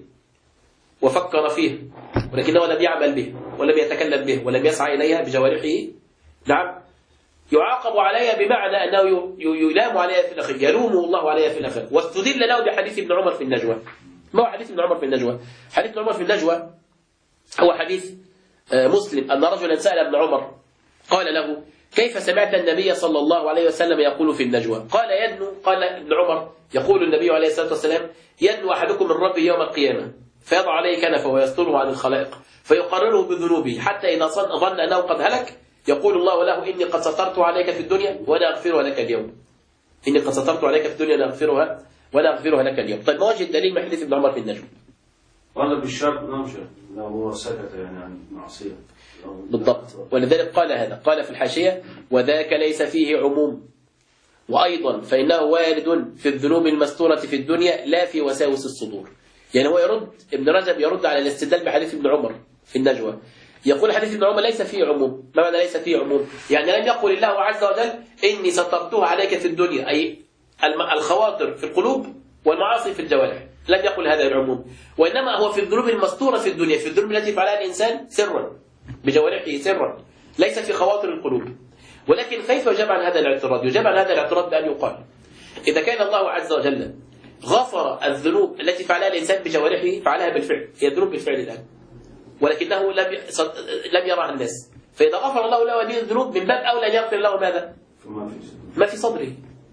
وفكر فيها ولكنه لم يعمل به ولم يتكلم به ولم يسعى إليها بجوارحه، نعم، يعاقب عليها، بمعنى أنه يلام عليها في الآخرة، يلومه الله عليها في الآخرة. واستدل له بحديث ابن عمر في النجوى. ما هو حديث ابن عمر في النجوى؟ حديث ابن عمر في النجوى هو حديث مسلم، أن رجلا سأل ابن عمر قال له: كيف سمعت النبي صلى الله عليه وسلم يقول في النجوى؟ قال ابن عمر: يقول النبي عليه الصلاة والسلام: يدنو أحدكم من ربه يوم القيامة فيضع عليه كنفه ويستره عن الخلائق فيقرره بذنوبه حتى إذا ظن أنه قد هلك يقول الله له: إني قد سترت عليك في الدنيا وأنا أغفرها لك اليوم. إني قد سترت عليك في الدنيا وأنا أغفرها لك اليوم. طيب، ما وجه الدليل من حديث ابن عمر في النجوى؟ وهذا بالشرط نمشي لو هو سكت يعني عن معصية بالضبط. ولذلك قال في الحاشية: وذاك ليس فيه عموم، وأيضا فإنه وارد في الذنوب المستورة في الدنيا لا في وساوس الصدور. يعني هو ابن رجب يرد على الاستدلال بحديث ابن عمر في النجوى، يقول حديث ابن عمر ليس فيه عموم. ما معنى ليس فيه عموم؟ يعني لم يقل الله عز وجل: إني سترتها عليك في الدنيا، أي الخواطر في القلوب والمعاصي في الجوارح، لم يقل هذا العموم، وإنما هو في الذنوب المستورة في الدنيا، في الذنوب التي فعلها الإنسان سرا بجوارحه سرا، ليس في خواطر القلوب. ولكن كيف يجاب عن هذا الاعتراض؟ يجاب عن هذا الاعتراض بأن يقال: إذا كان الله عز وجل غفر الذنوب التي فعلها الإنسان بجوارحه، فعلها بالفعل، هي الذنوب بالفعل الآن، ولكنه لم يرها الناس، فإذا غفر الله له هذه الذنوب من باب أولى أن يغفر له ماذا؟ ما في صدره.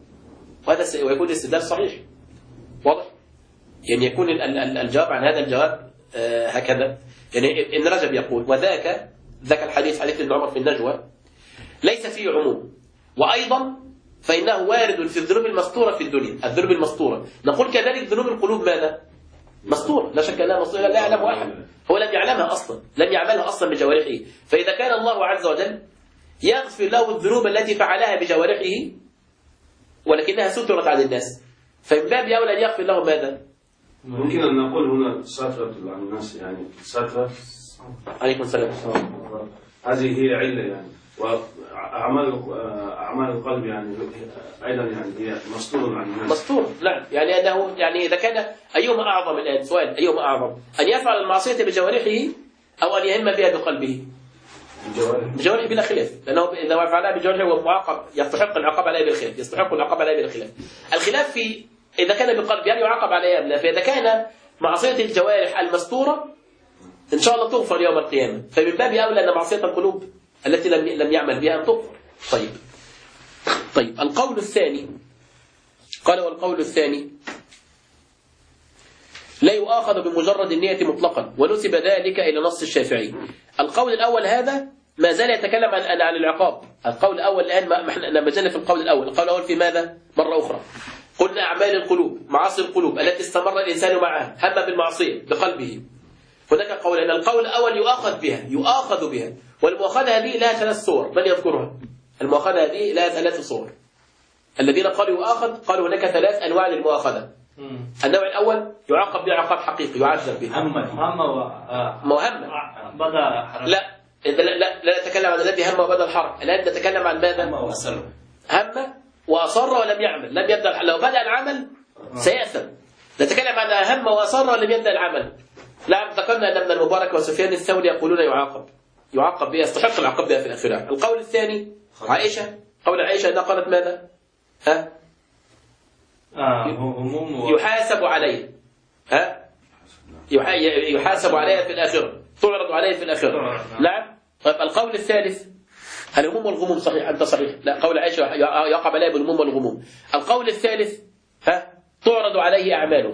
وهذا ويكون الاستدلال صحيح واضح. يعني يكون الجواب عن هذا الجواب هكذا. يعني ابن رجب يقول: وذاك الحديث حديث ابن عمر في النجوى ليس فيه عموم، وأيضا فإنه وارد في الذنوب المستورة في الدنيا، الذنوب المستورة. نقول كذلك ذنوب القلوب ماذا؟ مستورة، لا شك أنها مستورة، لا يعلمها أحد، هو لم يعلمها أصلا، لم يعملها أصلا بجوارحه. فإذا كان الله عز وجل يغفر له الذنوب التي فعلها بجوارحه ولكنها سترت عن الناس، فمن باب أولى أن يغفر له ماذا؟ ممكن أن نقول هنا سترة عن الناس، يعني سترة. عليكم السلام. هذه هي علة يعني، وأعمال القلب يعني أيضا يعني هي مستورة عن الناس. مستورة، نعم. يعني أنه يعني إذا كان أيهما أعظم الآن؟ سؤال: أيهما أعظم؟ أن يفعل المعصية بجوارحه أو أن يهم بها بقلبه؟ بجوارحه بلا خلاف، لأنه إذا فعلها بجوارحه هو معاقب، يستحق العقاب عليه بالخلاف، يستحق العقاب عليه بالخلاف. الخلاف في إذا كان بقلبه يعني يعاقب عليها أم لا. فإذا كان معصية الجوارح المستورة إن شاء الله تغفر يوم القيامة، فمن باب أولى أن معصية القلوب التي لم يعمل بها أن تغفر. طيب، القول الثاني قال: والقول الثاني لا يؤاخذ بمجرد النية مطلقا، ونسب ذلك إلى نص الشافعي. القول الأول هذا ما زال يتكلم عن العقاب. القول الأول الآن ما زلنا في القول الأول. القول الأول في ماذا؟ مرة أخرى قلنا: أعمال القلوب، معاصي القلوب التي استمر الإنسان معها، هم بالمعصية بقلبه. هناك قولان: القول الأول يؤاخذ بها، والمؤاخذة هذه لها 3 صور. من يذكرها؟ المؤاخذة هذه لها 3 صور. الذين قالوا يؤاخذ قالوا هناك 3 أنواع للمؤاخذة. النوع الأول يعاقب به عقاب حقيقي، يعذب به. لا نتكلم عن الذي هم وبدأ الحرب، الآن نتكلم عن ماذا؟ هم وأصر ولم يعمل، لم يبدأ. لو بدأ العمل سيأثم. نتكلم عن هم وأصر ولم يبدأ العمل. نعم، ذكرنا أن ابن المبارك وسفيان الثوري يقولون يعاقب بها، يستحق العقاب بها في الآخرة. القول الثاني قول عائشة أنها قالت ماذا؟ يحاسب عليه، يحاسب عليها في الآخرة، تعرض عليه في الآخرة. نعم. طيب، القول الثالث الهموم والغموم. صحيح، أنت صحيح. لا، قول عائشة يقع عليه بالهموم والغموم. القول الثالث تعرض عليه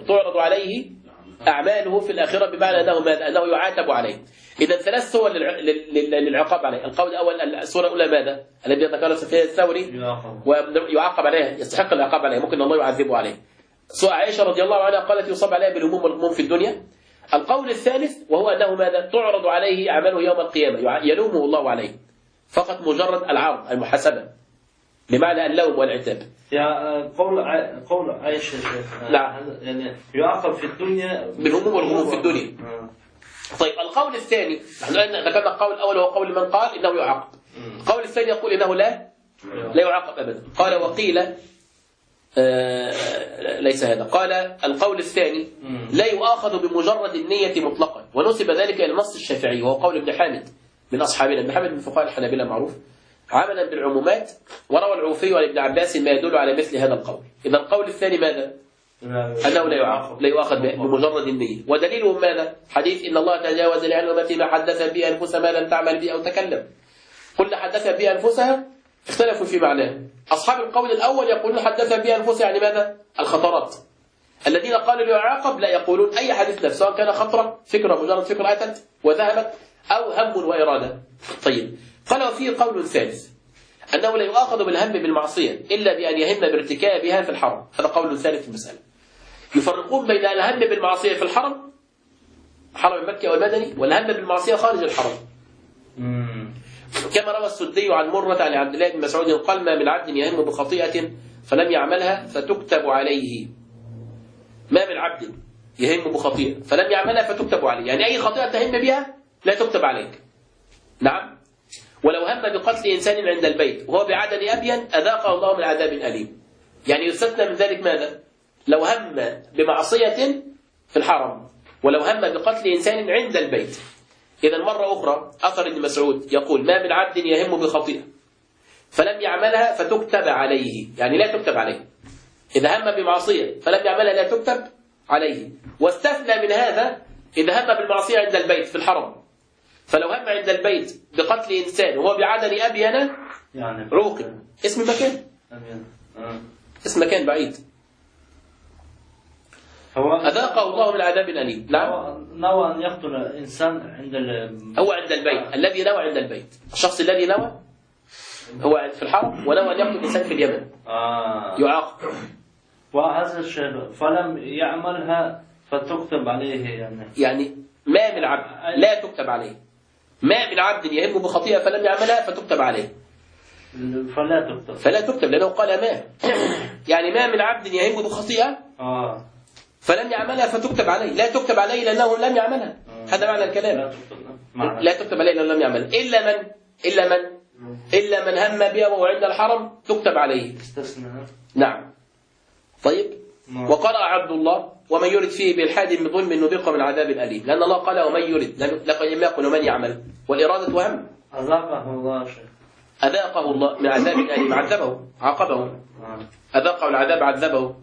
أعماله في الآخرة، بمعنى أنه يعاتب عليه. إذا 3 صور للعقاب عليه. القول الأول، الصورة الأولى ماذا؟ الذي ذكره سفيان الثوري ويعاقب عليها، يستحق العقاب عليه، ممكن الله يعذبه عليه. عائشة رضي الله عنها قالت: يصاب عليها بالهموم والغموم في الدنيا. القول الثالث وهو أنه ماذا؟ تعرض عليه أعماله يوم القيامة يلومه الله عليه، فقط مجرد العرض المحاسبة بمعنى اللوم والعتاب. يا قول عائشة شيخ. نعم. يعني يعاقب في الدنيا بالهموم والغموم في الدنيا. طيب القول الثاني، نحن ذكرنا القول الأول وهو قول من قال إنه يعاقب. القول الثاني يقول إنه لا يعاقب أبدا. قال وقيل ليس هذا. قال القول الثاني لا يؤاخذ بمجرد النية مطلقا، ونسب ذلك إلى النص الشافعي وهو قول ابن حامد من أصحابنا. ابن حامد من فقهاء الحنابلة معروف عملا بالعمومات، وروى العوفي عن ابن عباس ما يدل على مثل هذا القول. إذا القول الثاني ماذا؟ أنه لا يؤاخذ بمجرد النية. ودليله ماذا؟ حديث إن الله تجاوز لعن أمتي ما حدث به أنفسها ما لم تعمل به أو تكلم. قلنا حدث به أنفسها، اختلفوا في معناه. أصحاب القول الأول يقولون حدث به أنفسها يعني ماذا؟ الخطرات. الذين قالوا ليعاقب لا يقولون أي حديث نفسه، سواء كان خطرة فكرة مجرد فكرة أتت وذهبت أو هم وإرادة. طيب قال وفيه قول ثالث أنه لا يؤاخذ بالهم بالمعصية إلا بأن يهم بارتكابها في الحرم. هذا قول ثالث في المسألة. يفرقون بين الهم بالمعصية في الحرم، حرم مكة والمدني، والهم بالمعصية خارج الحرم. كما روى السدي عن مرة عن عبد الله بن مسعود قال ما من عبد يهم بخطيئة فلم يعملها فتكتب عليه. ما من عبد يهم بخطيئة فلم يعملها فتكتب عليه، يعني أي خطيئة تهم بها لا تكتب عليك. نعم. ولو هم بقتل إنسان عند البيت وهو بعدن أبين أذاقه الله من عذاب أليم. يعني يستثنى من ذلك ماذا؟ لو هم بمعصية في الحرم ولو هم بقتل إنسان عند البيت. إذا مرة أخرى أثر ابن مسعود يقول ما من عبد يهم بخطيئة فلم يعملها فتكتب عليه، يعني لا تكتب عليه. إذا هم بمعصية فلم يعملها لا تكتب عليه. واستثنى من هذا إذا هم بالمعصية عند البيت في الحرم، فلو هم عند البيت بقتل إنسان وهو بعدن أبين يعني عوقب. اسم مكان، اسم مكان بعيد. أذاقه الله من عذاب أليم. نعم. نوى أن يقتل إنسان هو عند البيت، الذي نوى عند البيت، الشخص الذي نوى هو في الحرم ونوى أن يقتل إنسان في اليمن يعاقب. وهذا الشيء فلم يعملها فتكتب عليه، يعني ما من عبد لا تكتب عليه. ما من عبد يهم بخطيئة فلم يعملها فتكتب عليه. فلا تكتب لأنه قال ما يعني ما من عبد يهم بخطيئة فلم يعملها فتكتب عليه. لا تكتب عليه لأنه لم يعملها. هذا معنى الكلام. لا تكتب عليه لأنه لم يعملها إلا من هم بها وهو عند الحرم تكتب عليه. نعم. طيب. وقرأ عبد الله ومن يرد فيه بالحاد من ظلم نذقه من عذاب أليم، لأن الله قال ومن يرد، لم يقل ومن يعمل، والإرادة وهم. أذاقه الله من عذاب أليم، عذبه عاقبه. أذاقه العذاب عذبه.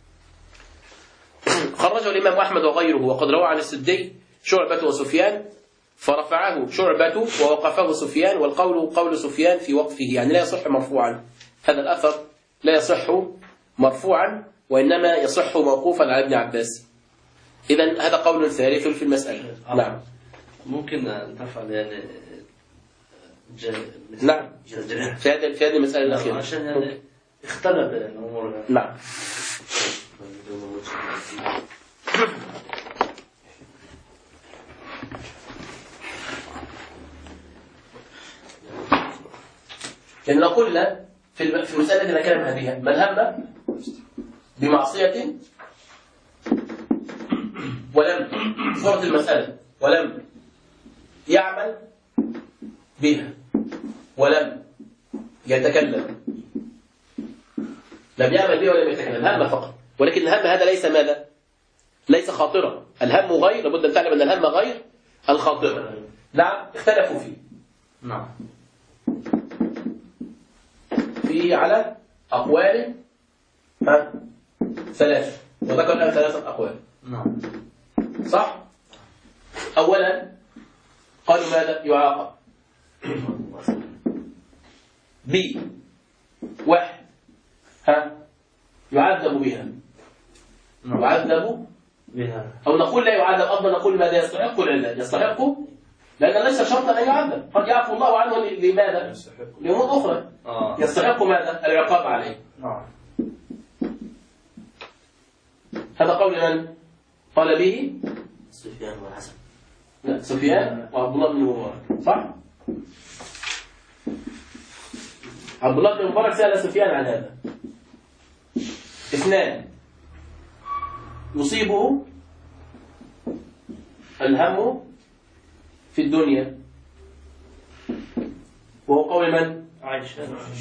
خرجه الإمام أحمد وغيره، وقد روى عن السدي شعبة وسفيان فرفعه شعبة ووقفه سفيان، والقول قول سفيان في وقفه، يعني لا يصح مرفوعا. هذا الأثر لا يصح مرفوعا وإنما يصح موقوفا على ابن عباس. إذن هذا قول ثالث في المسألة. نعم. ممكن تفعل يعني نعم في هذه المسألة الأخيرة عشان يعني اختلف الأمور. نعم. لأن قلنا في المسألة التي ذكرنا بها من هم بمعصية ولم صورة المسألة ولم يعمل بها ولم يتكلم، لم يعمل بها ولم يتكلم، هم فقط. ولكن الهم هذا ليس ماذا؟ ليس خاطرة. الهم غير، لابد أن تعلم أن الهم غير الخاطرة. نعم. اختلفوا فيه. نعم. فيه على أقوال ثلاثة، وذكر لها 3 أقوال. نعم. صح؟ أولا قالوا ماذا؟ يعاقب واحد يعذب بها. يعذب بها، أو نقول لا يعذب، أفضل نقول ماذا؟ يستحق العذاب. يستحق لأن ليس شرطا أن يعذب، قد يعفو الله عنه لماذا؟ لأمور أخرى. يستحق ماذا؟ العقاب عليه. هذا قول من قال به سفيان والحسن. لا، سفيان وعبد الله بن مبارك، صح؟ عبد الله بن مبارك سأل سفيان عن هذا. اثنان يصيبه الهم في الدنيا، وهو قول من؟ عائشة.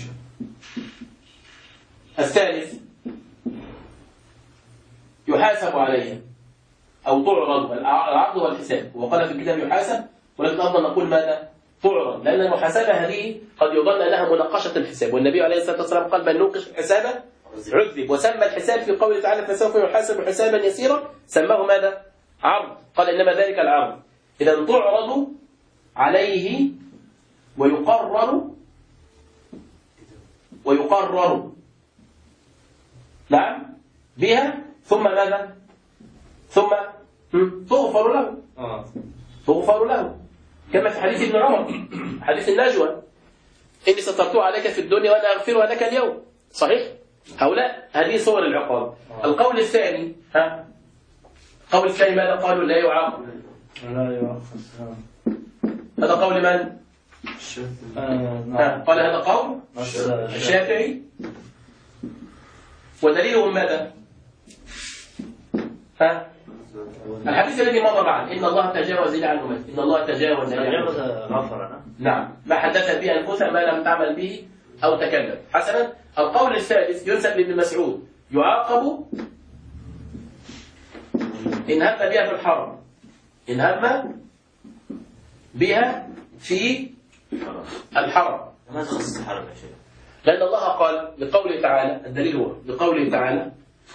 الثالث يحاسب عليها أو تعرض. العرض هو الحساب، وقال في الكتاب يحاسب، ولكن أفضل نقول ماذا؟ تعرض، لأن المحاسبة هذه قد يظن أنها مناقشة الحساب، والنبي عليه الصلاة والسلام قال من نوقش الحساب عذب، وسمى الحساب في قوله تعالى فسوف يحاسب حسابا يسيرا سماه ماذا؟ عرض، قال إنما ذلك العرض. إذا تعرض عليه ويقرر نعم بها، ثم ماذا؟ ثم تغفر له. تغفر له كما في حديث ابن عمر، حديث النجوى، إني سترتها عليك في الدنيا وأنا أغفرها لك اليوم، صحيح؟ هؤلاء هذه صور العقاب. القول الثاني القول الثاني ماذا قالوا؟ لا يعاقب. هذا قول من؟ قال هذا قول الشافعي، ودليلهم ماذا؟ الحديث الذي مضى معنا إن الله تجاوز إلى عن أمتي، إن الله تجاوز إلى عن أمتي. نعم، ما حدث به أنفسها ما لم تعمل به أو تكلم. حسنا، القول الثالث ينسب لابن مسعود يعاقب إن هم بها في الحرم، إن هم بها في الحرم. ما تخصص الحرم يا شيخ؟ لأن الله قال بقوله تعالى، الدليل هو بقوله تعالى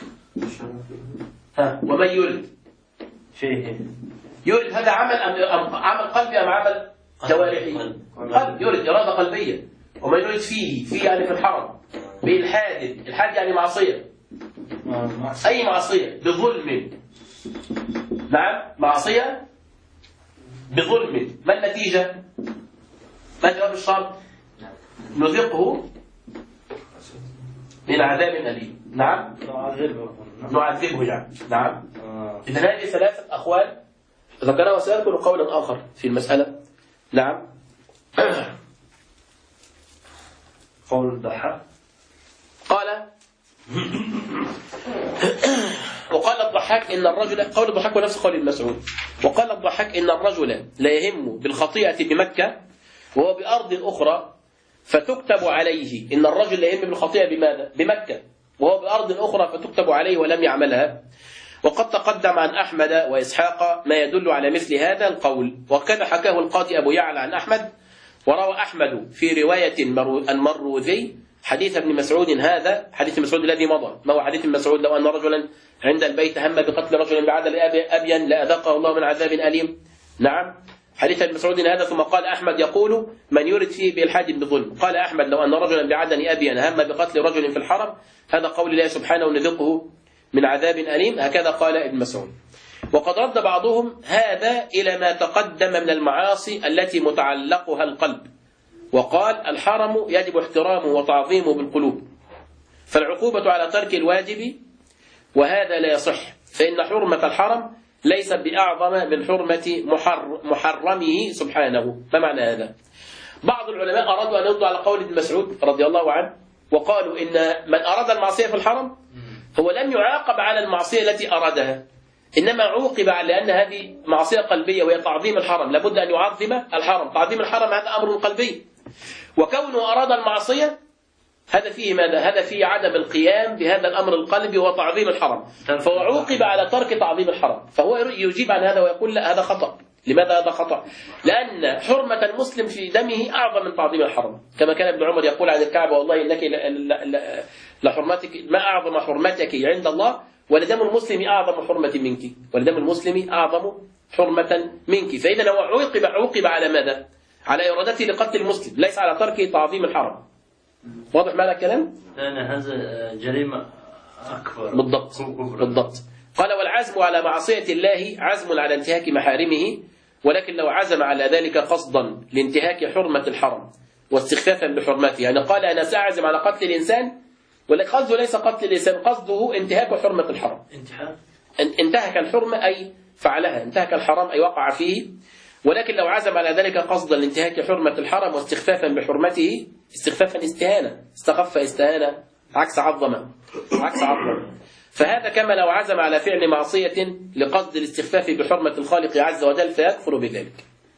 ومن يرد فيه، يرد هذا عمل قلبي أم عمل جوارحي؟ قلب، يرد إرادة قلبية. ومن يرد فيه يعني في الحرم بإلحاد، الحاد يعني معصية، أي معصية بظلم، نعم معصية بظلم، ما النتيجة؟ ما جواب الشرط؟ نذقه من عذاب أليم. نعم نعذبه يعني. نعم. إذن هذه ثلاثة أقوال ذكرها، وسيذكر قولا آخر في المسألة. نعم. قول الضحاك قال وقال الضحاك إن الرجل، قول الضحاك ونفس قول ابن مسعود، وقال الضحاك إن الرجل لا يهم بالخطيئة بمكة وهو بأرض أخرى فتكتب عليه. إن الرجل لا يهم بالخطيئة بماذا؟ بمكة وهو بأرض أخرى فتكتب عليه ولم يعملها. وقد تقدم عن أحمد وإسحاق ما يدل على مثل هذا القول، وكذا حكاه القاضي أبو يعلى عن أحمد. وروى أحمد في رواية المروذي حديث ابن مسعود، هذا حديث مسعود الذي مضى. ما هو حديث مسعود؟ لو أن رجلا عند البيت هم بقتل رجل بعدل أبين لأذقه الله من عذاب أليم. نعم، حديث ابن مسعود هذا. ثم قال أحمد يقول من يرد فيه بإلحاد بظلم. قال أحمد لو أن رجلا بعدن أبين هم بقتل رجل في الحرم، هذا قول الله سبحانه ونذقه من عذاب أليم، هكذا قال ابن مسعود. وقد رد بعضهم هذا إلى ما تقدم من المعاصي التي متعلقها القلب، وقال الحرم يجب احترامه وتعظيمه بالقلوب، فالعقوبة على ترك الواجب، وهذا لا يصح، فإن حرمة الحرم ليست بأعظم من حرمة محرمه سبحانه. ما معنى هذا؟ بعض العلماء أرادوا أن يردوا على قول ابن مسعود رضي الله عنه، وقالوا إن من أراد المعصية في الحرم هو لم يعاقب على المعصية التي أرادها، إنما عوقب على لأن هذه معصية قلبية وهي تعظيم الحرم، لابد أن يعظم الحرم. تعظيم الحرم هذا أمر قلبي، وكونه أراد المعصية هذا فيه ماذا؟ هذا فيه عدم القيام بهذا الأمر القلبي وهو تعظيم الحرم، فهو عوقب على ترك تعظيم الحرم. فهو يجيب عن هذا ويقول لا، هذا خطأ. لماذا هذا خطأ؟ لأن حرمة المسلم في دمه أعظم من تعظيم الحرم، كما كان ابن عمر يقول عن الكعبة والله إنك لحرمتك ما أعظم حرمتك عند الله، ولدم المسلم أعظم حرمة منك، ولدم المسلم أعظم حرمة منك. فإذا هو عوقب على ماذا؟ على إرادته لقتل المسلم، ليس على ترك تعظيم الحرم. واضح معنى الكلام؟ لأن هذا جريمة أكبر. بالضبط. قال والعزم على معصية الله عزم على انتهاك محارمه، ولكن لو عزم على ذلك قصدا لانتهاك حرمة الحرم واستخفافا بحرمته، يعني قال أنا سأعزم على قتل الإنسان، ولكن قصده ليس قتل الإنسان، قصده انتهاك حرمة الحرم. انتهك الحرمة أي فعلها انتهك الحرام أي وقع فيه. ولكن لو عزم على ذلك قصدا لانتهاك حرمة الحرم واستخفافا بحرمته، استخفافا استهانة، استخف استهانة عكس عظمة، عكس عظمة، فهذا كما لو عزم على فعل معصية لقصد الاستخفاف بحرمة الخالق عز وجل فيكفر بذلك.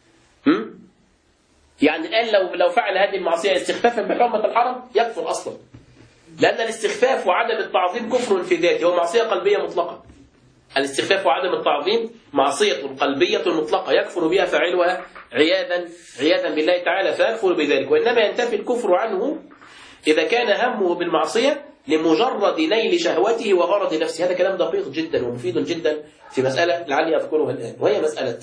يعني الآن لو فعل هذه المعصية استخفافا بحرمة الحرم يكفر أصلا، لأن الاستخفاف وعدم التعظيم كفر في ذاته، هو معصية قلبية مطلقة. الاستخفاف وعدم التعظيم معصية قلبية مطلقة يكفر بها فاعلها عياذا بالله تعالى، فيكفر بذلك. وإنما ينتفي الكفر عنه إذا كان همه بالمعصية لمجرد نيل شهوته وغرض نفسه. هذا كلام دقيق جدا ومفيد جدا في مسألة لعلي أذكرها الآن، وهي مسألة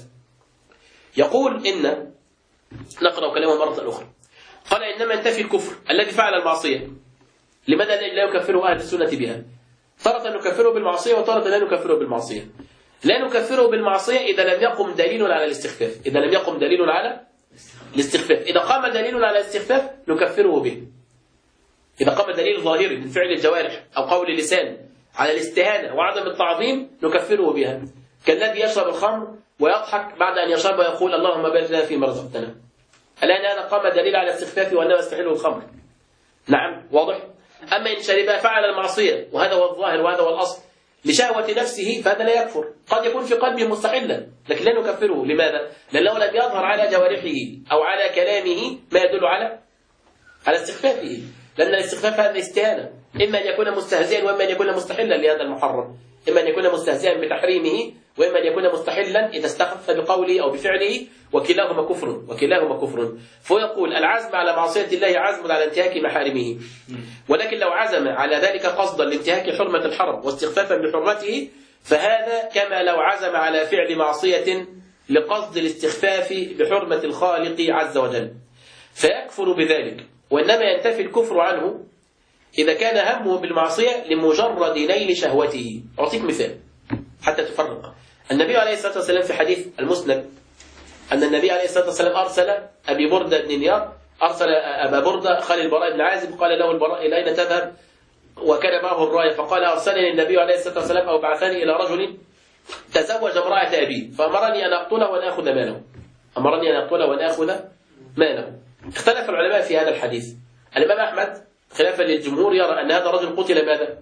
يقول إن نقرأ كلامه مرة أخرى. قال إنما ينتفي الكفر الذي فعل المعصية. لماذا لا يكفره أهل السنة بها؟ تارة نكفره بالمعصية وتارة لا نكفره بالمعصية. لا نكفره بالمعصية إذا لم يقم دليل على الاستخفاف، إذا لم يقم دليل على الاستخفاف. إذا قام دليل على الاستخفاف نكفره به. إذا قام دليل ظاهري من فعل الجوارح أو قول اللسان على الاستهانة وعدم التعظيم نكفره بها، كالذي يشرب الخمر ويضحك بعد أن يشرب ويقول اللهم بارك لنا فيما رزقتنا. الآن هذا قام دليل على استخفافه وأنه يستحله الخمر. نعم واضح. أما إن شرب فعل المعصية وهذا هو الظاهر وهذا هو الأصل لشهوة نفسه فهذا لا يكفر. قد يكون في قلبه مستحلا لكن لا نكفره. لماذا؟ لأنه لم يظهر على جوارحه أو على كلامه ما يدل على استخفافه، لأن الاستخفاف هذا استهانة، إما أن يكون مستهزئا وإما أن يكون مستحلا لهذا المحرم، إما أن يكون مستهزئا بتحريمه وإما أن يكون مستحلا إذا استخف بقوله أو بفعله، وكلاهما كفر. فيقول العزم على معصية الله عزم على انتهاك محارمه، ولكن لو عزم على ذلك قصدا لانتهاك حرمة الحرم واستخفافا بحرمته فهذا كما لو عزم على فعل معصية لقصد الاستخفاف بحرمة الخالق عز وجل فيكفر بذلك. وإنما ينتفي الكفر عنه إذا كان همه بالمعصية لمجرد نيل شهوته. أعطيك مثال حتى تفرق. النبي عليه الصلاة والسلام في حديث المسند أن النبي عليه الصلاة والسلام أرسل أبي بردة بن نيار، أرسل أبا بردة خالي البراء بن عازب، قال له البراء إلى أين تذهب؟ وكان معه الراية، فقال أرسلني النبي عليه الصلاة والسلام أو بعثني إلى رجل تزوج امرأة أبي فأمرني أن أقتله وأن آخذ ماله. أمرني أن أقتله وأن آخذ ماله. اختلف العلماء في هذا الحديث. الإمام أحمد خلافا للجمهور يرى أن هذا الرجل قتل ماذا؟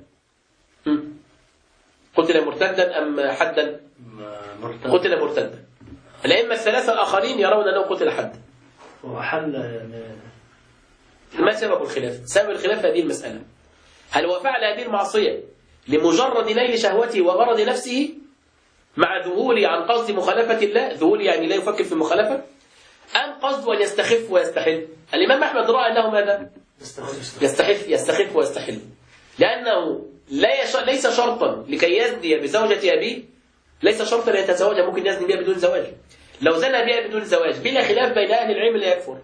قتل مرتدا أم حدا؟ قتل مرتدا. الأئمة الثلاثة الآخرين يرون أنه قتل حدا. وحل يعني ما سبب الخلاف؟ سبب الخلاف هذه المسألة، هل هو فعل هذه المعصية لمجرد نيل شهوته وغرض نفسه مع ذهوله عن قصد مخالفة الله، ذهول يعني لا يفكر في المخالفة، أم قصد أن يستخف ويستحل؟ الإمام أحمد رأى أنه ماذا؟ يستخف ويستحل، لأنه ليس شرطا لكي يزني بزوجة أبيه، ليس شرطا أن يتزوجها، ممكن يزني بها بدون زواج. لو زنى بها بدون زواج بلا خلاف بين أهل العلم لا يكفر.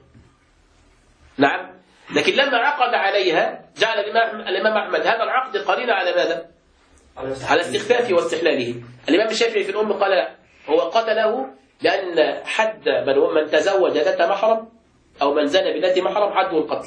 نعم، لكن لما عقد عليها جعل الإمام أحمد هذا العقد قرينة على ماذا؟ على استخفافه واستحلاله. الإمام الشافعي في الأم قال لا، هو قتله لأن حد من تزوج ذات محرم أو من زنى بذات محرم حده القتل.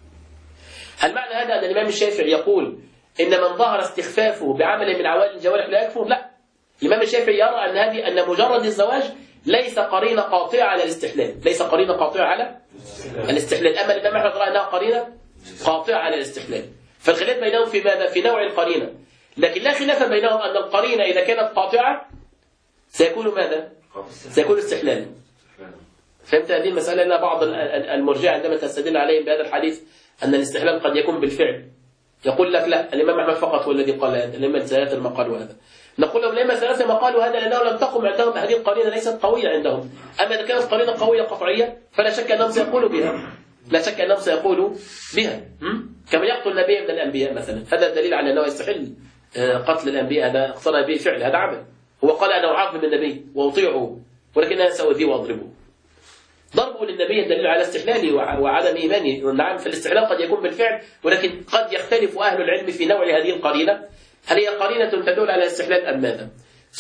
هل معنى هذا أن الإمام الشافعي يقول إن من ظهر استخفافه بعمل من عوائل الجوارح لا يكفر؟ لا، الإمام الشافعي يرى أن مجرد الزواج ليس قرينة قاطعة على الاستحلال، ليس قرينة قاطعة على الاستحلال. أما الإمام أحمد رأى أنها قرينة قاطعة على الاستحلال. فالخلاف بينهم في ماذا؟ في نوع القرينة، لكن لا خلاف بينهم أن القرينة إذا كانت قاطعة سيكون ماذا؟ سيكون استحلالا. فهمت هذه المسألة؟ أن بعض المرجئة عندما تستدل عليهم بهذا الحديث أن الاستحلال قد يكون بالفعل يقول لك لا، الإمام أحمد فقط هو الذي قال هذا، الإمام الثلاثة ما قالوا هذا. نقول لهم الإمام الثلاثة ما قالوا هذا لأنه لم تقم عندهم هذه القرينة، ليست قوية عندهم. أما إذا كانت قرينة قوية قطعية فلا شك أنهم سيقولوا بها، لا شك أنهم سيقولوا بها. كما يقتل نبي من الأنبياء مثلا، هذا دليل على أنه يستحل قتل الأنبياء، هذا اقترن به فعل، هذا عمل. هو قال أنا أعظم النبي وأطيعه ولكن أنا سأؤذيه وأضربه. ضربه للنبي دليل على استحلاله وعدم إيمانه. نعم، فالاستحلال قد يكون بالفعل، ولكن قد يختلف أهل العلم في نوع هذه القرينة، هل هي قرينة تدل على الاستحلال أم ماذا؟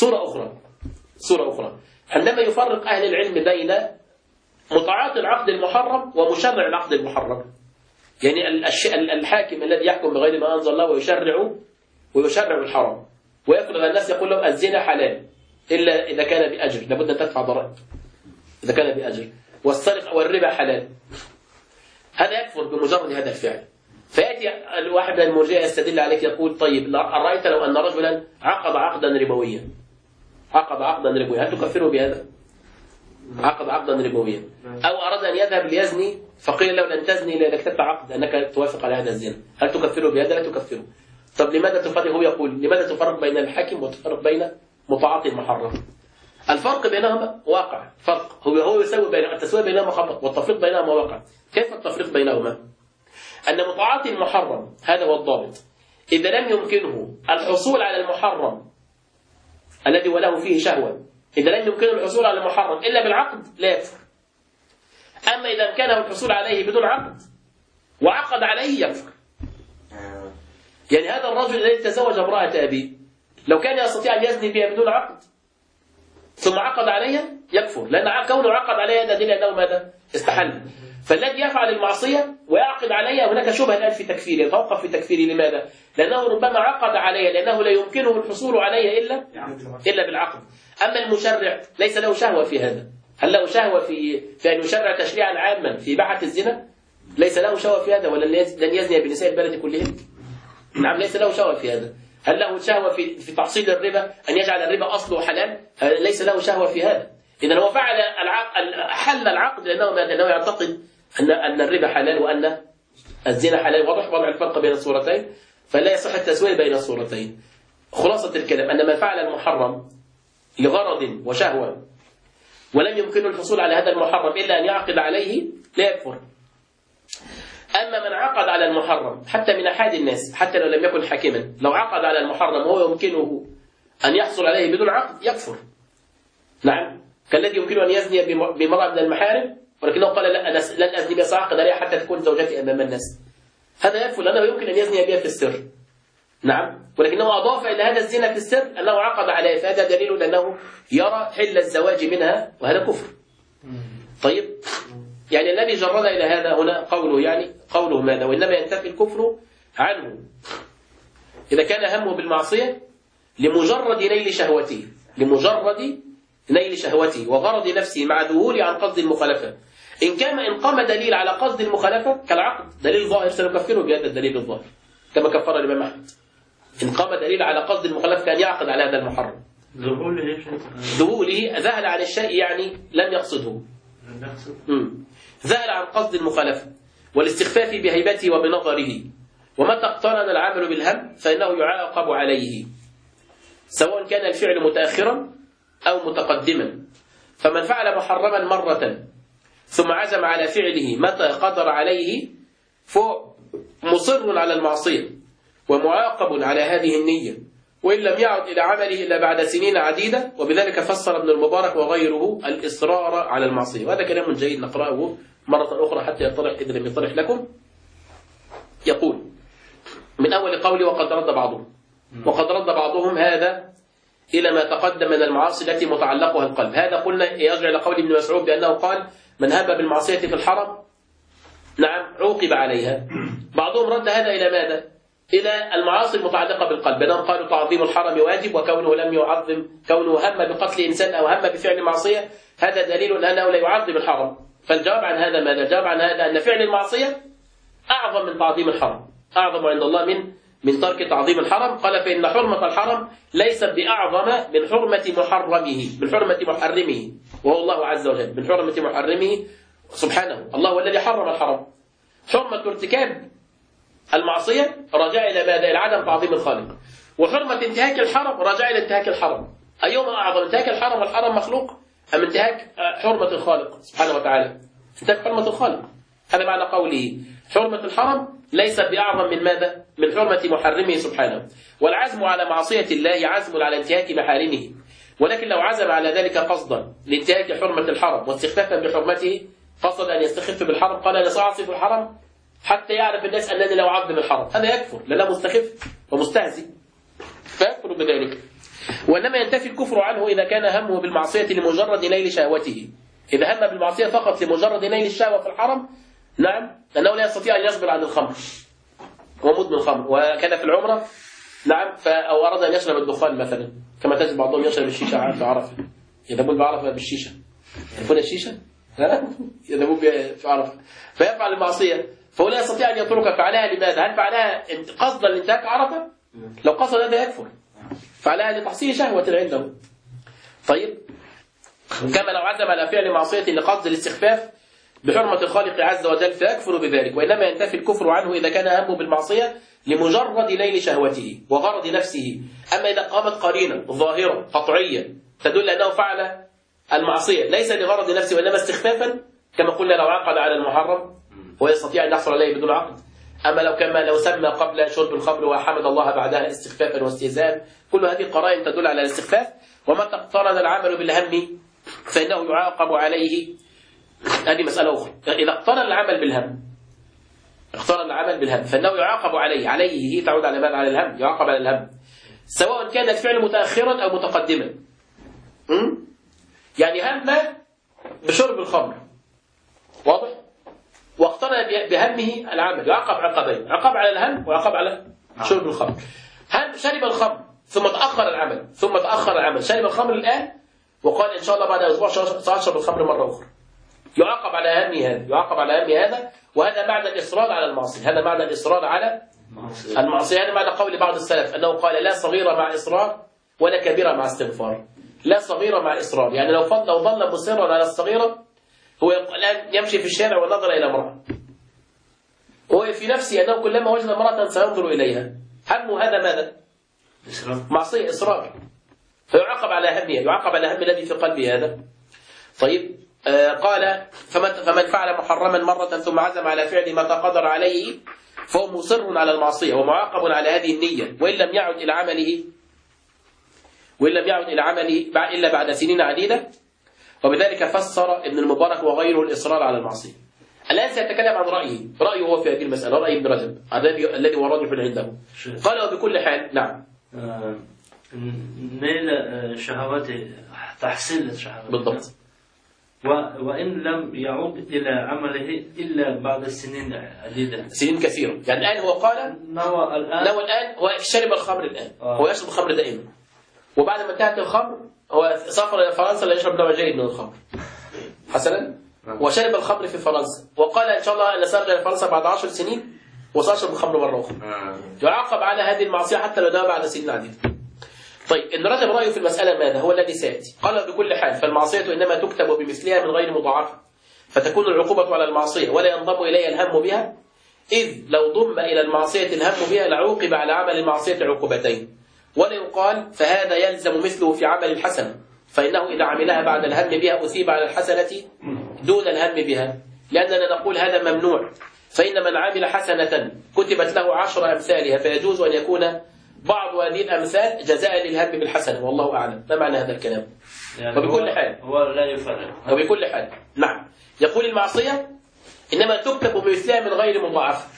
صورة أخرى عندما يفرق أهل العلم بين متعاطي العقد المحرم ومشرع العقد المحرم. يعني الحاكم الذي يحكم بغير ما أنزل الله ويشرع الحرام ويفرض الناس يقول لهم الزنا حلال، إلا إذا كان بأجر، لابد أن تدفع ضرائب إذا كان بأجر. والسرقة والربا حلال، هذا يكفر بمجرد هذا الفعل. فيأتي الواحد من المرجئة يستدل عليك يقول طيب أرأيت لو أن رجلا عقد عقدا ربويا، هل تكفره بهذا؟ عقد عقدا ربويا. أو أراد أن يذهب ليزني فقيل له لن تزني إلا إذا كتبت عقد أنك توافق على هذا الزنا، هل تكفره بهذا؟ لا تكفره. طب لماذا تفرق؟ هو يقول لماذا تفرق بين الحاكم وتفرق بين متعاطي المحرم؟ الفرق بينهما واقع، فرق هو يساوي بين التسوية بينهما خطأ والتفريق بينهما واقع. كيف التفريق بينهما؟ أن متعاطي المحرم هذا هو الضابط، إذا لم يمكنه الحصول على المحرم الذي وله فيه شهوة، إذا لم يمكنه الحصول على المحرم إلا بالعقد لا يكفر. أما إذا أمكنه الحصول عليه بدون عقد وعقد عليه يكفر. يعني هذا الرجل الذي تزوج امرأة أبيه لو كان يستطيع أن يزني بها بدون عقد ثم عقد عليها يكفر، لأن كونه عقد عليها هذا دليل أنه ماذا؟ استحل. فالذي يفعل المعصية ويعقد عليها هناك شبهة الآن في تكفيره، يتوقف في تكفيره. لماذا؟ لأنه ربما عقد عليها لأنه لا يمكنه الحصول عليها إلا بالعقد. أما المشرع ليس له شهوة في هذا. هل له شهوة في أن يشرع تشريعا عاما في بحث الزنا؟ ليس له شهوة في هذا. ولا لن يزني بنساء البلد كلهم؟ نعم، ليس له شهوة في هذا. هل له شهوة في تحصيل الربا، أن يجعل الربا أصله حلال؟ ليس له شهوة في هذا. إذا هو فعل حل العقد لأنه يعتقد أن الربا حلال وأن الزنا حلال. واضح وضع الفرق بين الصورتين، فلا يصح التسوية بين الصورتين. خلاصة الكلام أن من فعل المحرم لغرض وشهوة ولم يمكنه الحصول على هذا المحرم إلا أن يعقد عليه لا يكفر. أما من عقد على المحرم حتى من أحد الناس حتى لو لم يكن حاكما، لو عقد على المحرم وهو يمكنه أن يحصل عليه بدون عقد يكفر. نعم، كالذي يمكنه أن يزني بامرأة من المحارم ولكنه قال لا أنا لن أزني بها سأعقد عليها حتى تكون زوجتي أمام الناس، هذا يكفر لأنه يمكن أن يزني بها في السر. نعم، ولكنه أضاف إلى هذا الزنا في السر أنه عقد عليه، فهذا دليل أنه يرى حل الزواج منها وهذا كفر. طيب، يعني الذي جرد إلى هذا هنا قوله ماذا؟ وإنما ينتفي الكفر عنه إذا كان همه بالمعصية لمجرد نيل شهوته وغرض نفسه مع ذهوله عن قصد المخالفة. إن قام دليل على قصد المخالفة كالعقد دليل ظاهر سنكفره بهذا الدليل الظاهر كما كفر الإمام أحمد. إن قام دليل على قصد المخالفة كان يعقد على هذا المحرم. ذهوله ذهل عن الشيء يعني لم يقصده، ذهل عن قصد المخالفة والاستخفاف بهيبته وبنظره. ومتى اقترن العمل بالهم فإنه يعاقب عليه سواء كان الفعل متأخرا أو متقدما. فمن فعل محرما مرة ثم عزم على فعله متى قدر عليه فهو مصر على المعصية ومعاقب على هذه النية، وإن لم يعد إلى عمله إلا بعد سنين عديدة. وبذلك فسر ابن المبارك وغيره الإصرار على المعصية. وهذا كلام جيد نقرأه مرة أخرى حتى يطرح إذا لم يطرح لكم. يقول من أول قولي وقد رد بعضهم هذا إلى ما تقدم من المعاصي التي متعلقها القلب. هذا قلنا يرجع إلى قول ابن مسعود بأنه قال من هب بالمعصية في الحرم نعم عوقب عليها. بعضهم رد هذا إلى ماذا؟ إلى المعاصي المتعلقة بالقلب، بأنهم قالوا تعظيم الحرم واجب، وكونه لم يعظم كونه هم بقتل إنسان أو هم بفعل معصية هذا دليل أنه لا يعظم الحرم. فالجواب عن هذا ماذا؟ الجواب عن هذا أن فعل المعصية أعظم من تعظيم الحرم، أعظم عند الله من ترك تعظيم الحرم. قال فإن حرمة الحرم ليست بأعظم من حرمة محرمه وهو الله عز وجل، من حرمة محرمه سبحانه. الله هو الذي حرم الحرم. حرمة ارتكاب المعصية راجع إلى ماذا؟ إلى عدم تعظيم الخالق. وحرمة انتهاك الحرم راجع إلى انتهاك الحرم. أيهما أعظم، انتهاك الحرم والحرم مخلوق أم انتهاك حرمة الخالق سبحانه وتعالى؟ انتهاك حرمة الخالق. هذا معنى قوله حرمة الحرم ليست بأعظم من ماذا؟ من حرمة محرمه سبحانه. والعزم على معصية الله عزم على انتهاك محارمه، ولكن لو عزم على ذلك قصدا لانتهاك حرمة الحرم واستخفافا بحرمته، قصد أن يستخف بالحرم، قال أنا سأعصي في الحرم حتى يعرف الناس أنني لا أعظم الحرم، هذا يكفر لأنه مستخف ومستهزئ فيكفر بذلك. وإنما ينتفي الكفر عنه إذا كان همه بالمعصية لمجرد نيل شهوته. إذا هم بالمعصية فقط لمجرد نيل الشهوة في الحرم نعم، لأنه لا يستطيع أن يصبر عن الخمر، هو مدمن الخمر. وكان في العمرة نعم. أو أراد أن يشرب الدخان مثلا، كما تجد بعضهم يشرب الشيشة في عرفة، يذهبون بعرفة بالشيشة، يعرفون الشيشة؟ يذهبون في عرفة، فيفعل المعصية، فهو لا يستطيع أن يترك. فعلها لماذا؟ هل فعلها قصدا لانتهاك عرفة؟ لو قصد هذا يكفر. فعلها لتحصيل شهوة عنده. طيب، كما لو عزم على فعل معصية لقصد الاستخفاف بحرمة الخالق عز وجل فيكفر بذلك، وإنما ينتفي الكفر عنه إذا كان همه بالمعصية لمجرد نيل شهوته وغرض نفسه. أما إذا قامت قرينة ظاهرة قطعية تدل أنه فعل المعصية ليس لغرض نفسه وإنما استخفافا، كما قلنا لو عقد على المحرم هو يستطيع أن يحصل عليه بدون عقد. أما لو سمى قبل شرب الخمر وحمد الله بعدها استخفافا واستهزاء، كل هذه قرائن تدل على الاستخفاف. ومتى اقترن العمل بالهم فإنه يعاقب عليه. هذه مسألة أخرى. إذا اقترن العمل بالهم فإنه يعاقب عليه. عليه تعود على ماذا؟ على الهم، يعاقب على الهم، سواء كان الفعل متأخرا أو متقدما. يعني هم بشرب الخمر، واضح؟ واقترن بهمه العمل، يعاقب عقابين، عقاب على الهم وعقاب على شرب الخمر. هم شرب الخمر ثم تأخر العمل، شرب الخمر الآن وقال إن شاء الله بعد أسبوع سأشرب الخمر مرة أخرى، يعاقب على هم هذا، وهذا معنى الإصرار على المعصية. هذا معنى الإصرار على المعصية. هذا معنى قول بعض السلف أنه قال لا صغيرة مع إصرار ولا كبيرة مع استغفار. لا صغيرة مع إصرار، يعني لو ظل مصرا على الصغيرة، هو الآن يمشي في الشارع ونظر إلى امرأة، هو في نفسه أنه كلما وجد امرأة سينظر إليها، همه هذا ماذا؟ معصية، إصرار، فيعاقب على همه، يعاقب على هم الذي في قلبه هذا. طيب، قال فمن فعل محرما مرة ثم عزم على فعل ما تقدر عليه فهو مصر على المعصية ومعاقب على هذه النية، وإن لم يعد إلى عمله إلا بعد سنين عديدة. وبذلك فسر ابن المبارك وغيره الإصرار على المعصية. الآن سيتكلم عن رأيه هو في هذه المسألة، رأي ابن رجب الذي هو راجح عنده. قال وبكل حال، نعم، نيل شهوته، تحصيل شهوته بالضبط. وإن لم يعود إلى عمله إلا بعد سنين عديدة، سنين كثيرة. يعني الآن هو قال نوى الآن هو شرب الخمر الآن، هو يشرب الخمر دائما، وبعد ما انتهت الخمر هو سافر إلى فرنسا ليشرب نوع جيد من الخمر حسنا، وشرب الخمر في فرنسا، وقال إن شاء الله أنا سأرجع إلى فرنسا بعد 10 سنين وسأشرب الخمر مرة أخرى. يعاقب على هذه المعصية حتى لو نوى بعد سنين عديدة. طيب، إن رجب رأيه في المسألة ماذا؟ هو الذي سيأتي. قال بكل حال فالمعصية إنما تكتب بمثلها من غير مضاعفة، فتكون العقوبة على المعصية ولا ينضم إليها الهم بها، إذ لو ضم إلى المعصية الهم بها لعوقب على عمل المعصية عقوبتين. ولا يقال فهذا يلزم مثله في عمل الحسنة، فإنه إذا عملها بعد الهم بها أثيب على الحسنة دون الهم بها، لأننا نقول هذا ممنوع. فإن من عمل حسنة كتبت له 10 أمثالها، فيجوز أن يكون بعض هذه الأمثال جزاء للهم بالحسنة، والله أعلم. ما معنى هذا الكلام؟ يعني وبكل حال هو لا يفرق. وبكل حال، نعم، يقول المعصية إنما تكتب بمثلها من غير مضاعفة،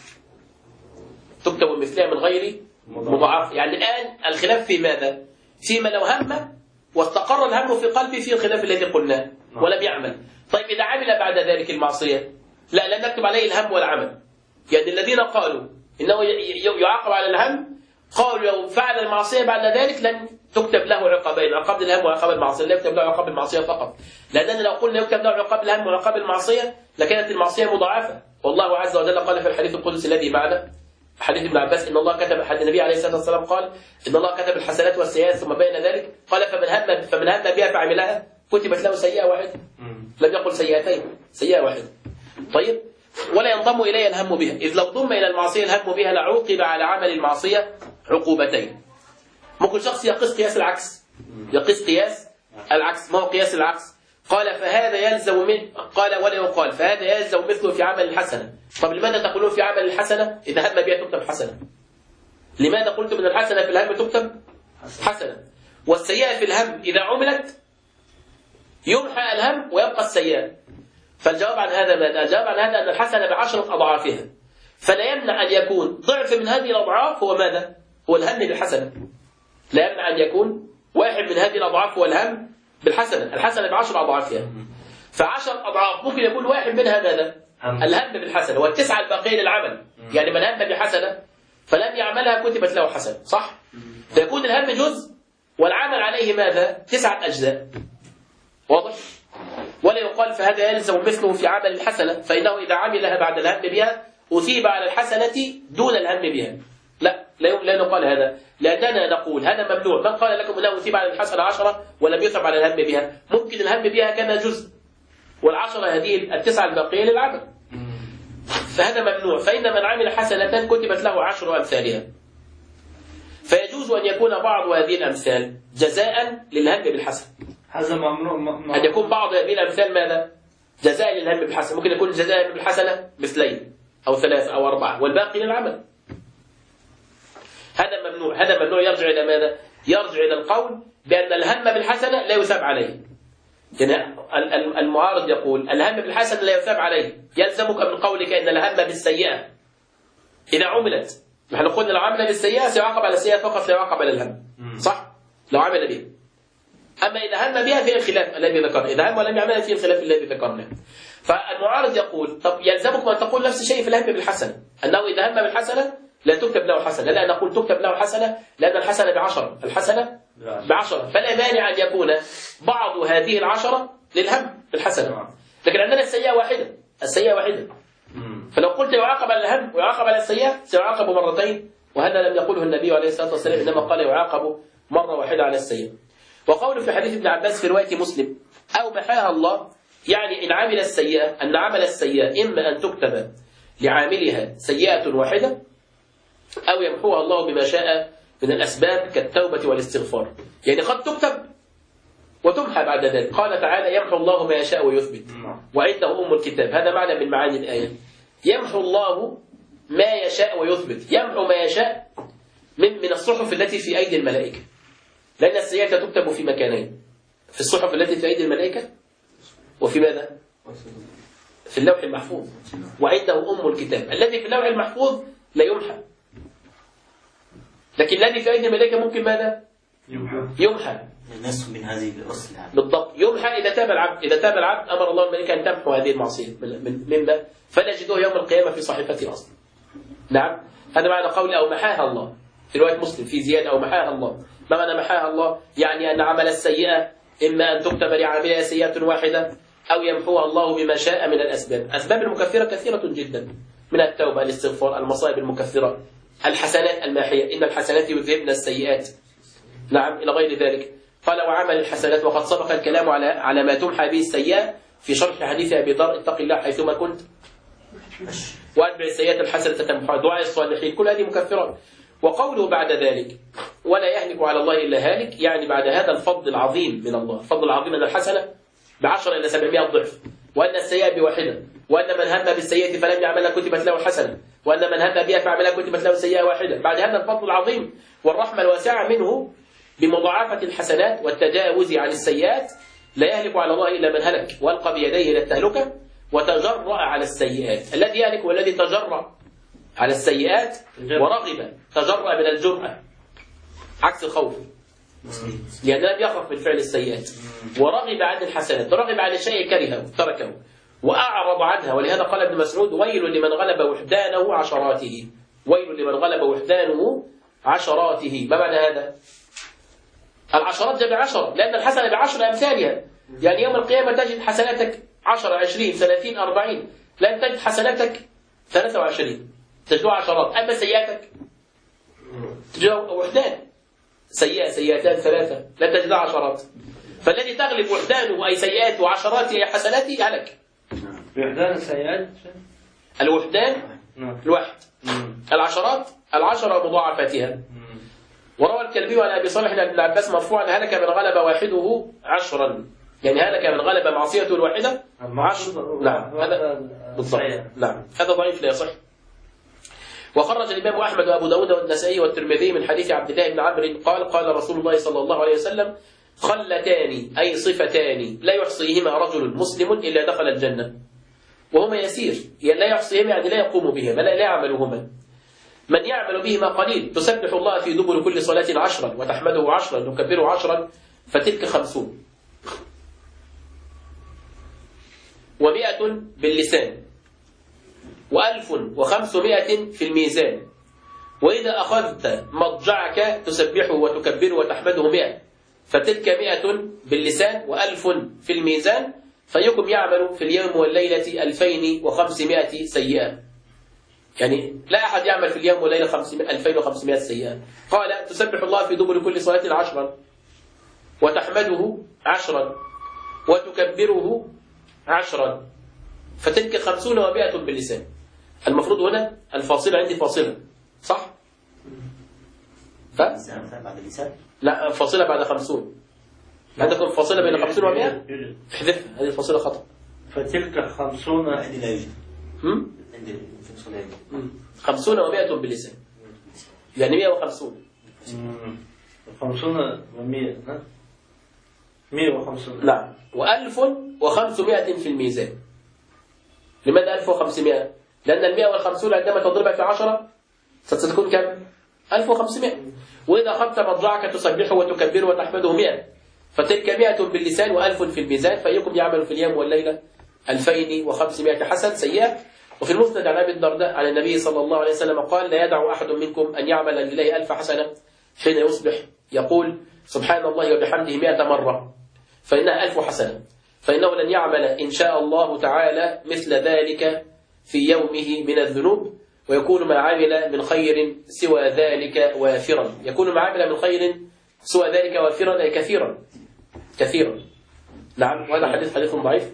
تكتب بمثلها من غير مضاعفة. يعني الآن الخلاف في ماذا؟ فيما لو هم واستقر الهم في قلبه، في الخلاف الذي قلناه ولم يعمل. طيب، إذا عمل بعد ذلك المعصية لا، لن نكتب عليه الهم والعمل. يعني الذين قالوا إنه يعاقب على الهم قالوا لو فعل المعصية بعد ذلك لن تكتب له عقابين، عقاب الهم وعقاب المعصية، لا يكتب له عقاب المعصية فقط. لأننا لو قلنا يكتب له عقاب الهم وعقاب المعصية لكانت المعصية مضاعفة. والله عز وجل قال في الحديث القدسي الذي معنا، حديث ابن عباس، إن الله كتب، حديث النبي عليه الصلاة والسلام قال إن الله كتب الحسنات والسيئات ثم بين ذلك، قال فمن هم بها فعملها كتبت له سيئة واحدة، لم يقل سيئتين، سيئة واحدة. طيب، ولا ينضم إليه الهم بها، إذ لو ضم إلى المعصية الهم بها لعوقب على عمل المعصية عقوبتين. ممكن شخص يقيس قياس العكس، يقيس قياس العكس. ما هو قياس العكس؟ قال فهذا يلزم منه، قال ولا يقال فهذا يلزم مثله في عمل الحسنة. طب لماذا تقولون في عمل الحسنة إذا هم بها تكتب حسنة؟ لماذا قلت من الحسنة في الهم تكتب حسنة، والسيئة في الهم إذا عملت يمحى الهم ويبقى السيئة؟ فالجواب عن هذا ماذا؟ الجواب عن هذا أن الحسنة ب10 أضعافها، فلا يمنع أن يكون ضعف من هذه الأضعاف هو ماذا؟ هو الهم بالحسنة. لا يمنع أن يكون واحد من هذه الأضعاف هو الهم بالحسنة. الحسنة ب10 أضعافها، ف10 أضعاف ممكن يكون واحد منها ماذا؟ الهم بالحسنة، والتسعة الباقية للعمل. يعني من هم بحسنة فلم يعملها كتبت له حسنة، صح؟ فيكون الهم جزء والعمل عليه ماذا؟ 9 أجزاء. واضح؟ ولا يقال فهذا يلزم مثله في عمل الحسنة، فإنه إذا عملها بعد الهم بها أثيب على الحسنة دون الهم بها. لا نقال هذا، لأننا نقول هذا ممنوع. من قال لكم أنه أثيب على الحسنة 10 ولم يثب على الهم بها؟ ممكن الهم بها كان جزء، والعشرة هذه 9 الباقية للعمل، فهذا ممنوع. فإن من عمل حسنة كتبت له 10 أمثالها. فيجوز أن يكون بعض هذه الأمثال جزاء للهم بالحسن. هذا ممنوع. أن يكون بعض هذه الأمثال ماذا؟ جزاء للهم بالحسن. ممكن يكون جزاء بالحسنة مثلين أو 3 أو 4 والباقي للعمل. هذا ممنوع. هذا ممنوع يرجع إلى ماذا؟ يرجع إلى القول بأن الهم بالحسنة لا يثاب عليه. يعني المعارض يقول الهم بالحسنة لا يثاب عليه، يلزمك من قولك أن الهم بالسيئة إذا عملت، نحن قلنا لو عمل بالسيئة سيعاقب على السيئة فقط لا يعاقب على الهم، صح؟ لو عمل بها. أما إذا هم بها فيه الخلاف الذي ذكرنا، إذا هم ولم يعملها فيه الخلاف الذي ذكرناه. فالمعارض يقول طب يلزمك أن تقول نفس الشيء في الهم بالحسنة، أنه إذا هم بالحسنة لا تكتب له حسنة. لا نقول تكتب له حسنة لأن الحسنة ب10، الحسنة ب10، فلا مانع أن يكون بعض هذه 10 للهم بالحسنة، لكن عندنا السيئة واحدة، السيئة واحدة. فلو قلت يعاقب على الهم ويعاقب على السيئة سيعاقب مرتين، وهذا لم يقوله النبي عليه الصلاة والسلام، إنما قال يعاقب مرة واحدة على السيئة. وقوله في حديث ابن عباس في رواية مسلم أو محاها الله، يعني إن عمل السيئة، أن عمل السيئة إما أن تكتب لعاملها سيئة واحدة أو يمحوها الله بما شاء من الأسباب كالتوبة والاستغفار. يعني قد تكتب وتمحى بعد ذلك. قال تعالى يمحو الله ما يشاء ويثبت وعنده أم الكتاب. هذا معنى من معاني الآية. يمحو الله ما يشاء ويثبت، يمحو ما يشاء من الصحف التي في أيدي الملائكة، لأن السيئة تكتب في مكانين، في الصحف التي في أيدي الملائكة وفي ماذا؟ في اللوح المحفوظ. وعنده أم الكتاب. الذي في اللوح المحفوظ لا يمحى، لكن الذي في أيدي الملائكة ممكن ماذا؟ يمحى. الناس من هذه الأصل بالضبط. يمحى إذا تاب العبد. إذا تاب العبد أمر الله الملائكة أن تمحو هذه المعصية مما فلا يجدوه يوم القيامة في صحيفته أصلا. نعم، هذا معنى قول أو محاها الله في رواية مسلم في زيادة أو محاها الله. ما معنى محاها الله؟ يعني أن عمل السيئة إما أن تكتب لعاملها سيئة واحدة أو يمحوها الله بما شاء من الأسباب. أسباب المكفرة كثيرة جدا، من التوبة، الاستغفار، المصائب المكفرة، الحسنات الماحية، إن الحسنات يذهبن السيئات، نعم، إلى غير ذلك. قال وعمل الحسنات، وقد سبق الكلام على ما تمحى به السيئة في شرح حديث أبي ذر اتق الله حيثما كنت وأتبع السيئات الحسنة تمحى، دعاء الصالحين، كل هذه مكفرات. وقوله بعد ذلك ولا يهلك على الله إلا هالك، يعني بعد هذا الفضل العظيم من الله، الفضل العظيم أن الحسنة ب10 إلى 700 ضعف، وأن السيئة بواحدة، وأن من هم بالسيئة فلم يعملها كتبت له حسنة، وأن من هم بها فعملها كتبت له سيئة واحدة. بعد هذا الفضل العظيم والرحمة الواسعة منه بمضاعفة الحسنات والتجاوز عن السيئات، لا يهلك على الله إلا من هلك والقى بيديه إلى التهلكة وتجرأ على السيئات. الذي يهلك هو الذي تجرأ على السيئات ورغب، تجرأ من الجرأة عكس الخوف، يعني لم يخف من فعل السيئات، ورغب عن الحسنات، رغب عن الشيء كرهه تركه وأعرض عنها. ولهذا قال ابن مسعود ويل لمن غلب وحدانه عشراته، ويل لمن غلب وحدانه عشراته. ما معنى هذا؟ العشرات جمع 10، لأن الحسنة ب10 أمثالها، يعني يوم القيامة تجد حسناتك 10 20 30 40، لن تجد حسناتك 23، تجدها عشرات. أما سيئاتك تجدها وحدان، سيئة سيئتان 3، لا تجدها عشرات. فالذي تغلب وحدانه أي سيئات وعشرات أي حسنات هلك. وحدان السيئات الوحدان الواحد، العشرات 10 مضاعفاتها. وروى الكلبي عن أبي صالح عن ابن عباس مرفوعا هلك من غلب واحده 10، يعني هلك من غلب معصيته الواحدة 10. نعم هذا بالضبط، نعم هذا ضعيف لا يصح. وخرج الإمام أحمد وأبو داود والنسائي والترمذي من حديث عبد الله بن عمرو قال قال رسول الله صلى الله عليه وسلم خلتان أي صفتان لا يحصيهما رجل مسلم إلا دخل الجنة، وهما يسير، يعني لا يحصيهما يعني لا يقوم بهما، لا يعملهما. من يعمل بهما قليل تسبح الله في دبر كل صلاة 10 وتحمده 10 تكبره 10 فتلك 50، 100 باللسان، و1500 في الميزان، وإذا أخذت مضجعك تسبحه وتكبره وتحمده 100، فتلك 100 باللسان و1000 في الميزان، فيكم يعمل في اليوم والليلة 2500 سيئة. يعني لا أحد يعمل في اليوم والليلة 2500 سيئة. قال تسبح الله في دبر كل صلاة 10، وتحمده 10، وتكبره 10، فتلك 50 و100 باللسان. المفروض هنا الفاصلة عندي فاصلة، صح؟ بعد اللسان؟ لا، فاصلة بعد 50. عندكم فاصلة بين 50 و100؟ احذفها، هذه الفاصلة خطأ. فتلك 50 عندي لا يوجد. عندي في الصلاة 50 و100 باللسان، يعني 150. 50 و100 150. نعم، و1500 في الميزان. لماذا 1500؟ لأن 150 عندما تضربها في 10 ستكون كم؟ 1500. وإذا أخذت مضجعك تسبحه وتكبره وتحمده 100، فتلك 100 باللسان و1000 في الميزان، فأيكم يعمل في اليوم والليلة 2500 حسن سيئة. وفي المسند عن أبي الدرداء عن النبي صلى الله عليه وسلم قال: لا يدع أحد منكم أن يعمل لله 1000 حسنة حين يصبح يقول سبحان الله وبحمده 100 مرة، فإنها 1000 حسنة، فإنه لن يعمل إن شاء الله تعالى مثل ذلك في يومه من الذنوب، ويكون ما عمل من خير سوى ذلك وافرا. يكون ما عمل من خير سوى ذلك وافرا أي كثيرا كثيرا. نعم، وهذا حديث ضعيف.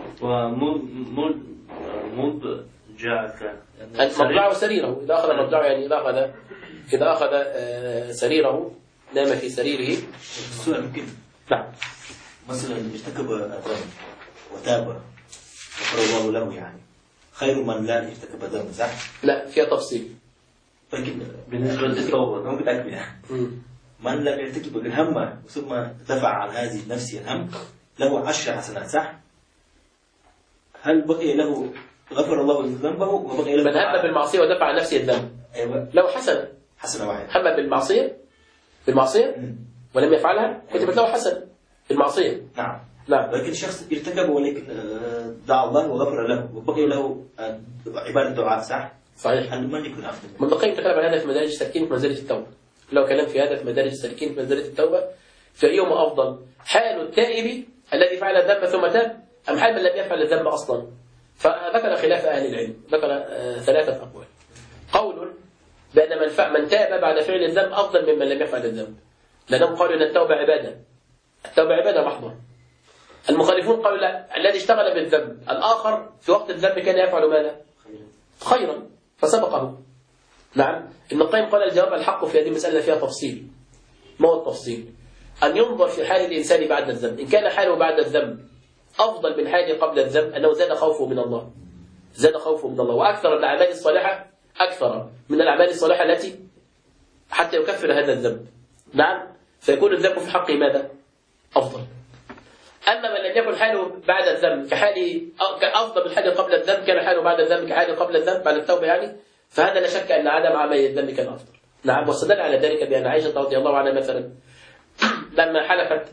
ومضجعك مضجعه سريره، إذا أخذ مضجعه يعني إذا أخذ سريره، نام في سريره. السؤال ممكن. نعم. مثلا ارتكب الذنب وتاب غفر الله له، يعني خير من لا يرتكب الذنب، صح؟ لا، فيها تفصيل. لكن بالنسبة للتوبة ممكن أكمل. من لم يرتكب الهم ثم دفع عن هذه النفس الهم له 10 حسنات، صح؟ هل بقي له غفر الله ذنبه وبقي له من هم بالمعصية ودفع عن نفسه الذنب؟ أيوة. لو حسنة واحدة. هم بالمعصية ولم يفعلها كتبت له حسنة بالمعصية. نعم. لكن شخص ارتكب ولكن دعا الله وغفر له وبقي له عبادة دعاء، صح؟ صحيح. من يكون أفضل؟ من بقي تكلم عن هذا في مدارج السالكين في منزلة التوبة. لو كلام في هذا في مدارج السالكين في منزلة التوبة، فأيهما أفضل؟ حال التائب الذي فعل الذنب ثم تاب، أم حال من لم يفعل الذنب أصلا؟ فذكر خلاف أهل العلم، ذكر 3 أقوال. قول بأن من تاب بعد فعل الذنب أفضل ممن لم يفعل الذنب، لأنهم قالوا أن التوبة عبادة، التوبة عبادة محضة. المخالفون قالوا لا، الذي اشتغل بالذنب الآخر في وقت الذنب كان يفعل ماذا؟ خيرا فسبقه. نعم. ابن القيم قال الجواب الحق في هذه المسألة فيها تفصيل. ما هو التفصيل؟ أن ينظر في حال الإنسان بعد الذنب، إن كان حاله بعد الذنب أفضل من حاله قبل الذنب، أنه زاد خوفه من الله، زاد خوفه من الله، وأكثر الأعمال الصالحة، أكثر من الأعمال الصالحة التي حتى يكفر هذا الذنب. نعم. فيكون الذنب في حقه ماذا؟ أفضل. أما من لم يكن حاله بعد الذنب كحاله أفضل من حاله قبل الذنب، كان حاله بعد الذنب كحاله قبل الذنب بعد التوبة يعني، فهذا لا شك أن عدم عمل الذنب كان أفضل. نعم. واستدل على ذلك بأن عائشة رضي الله عنها مثلا لما حلفت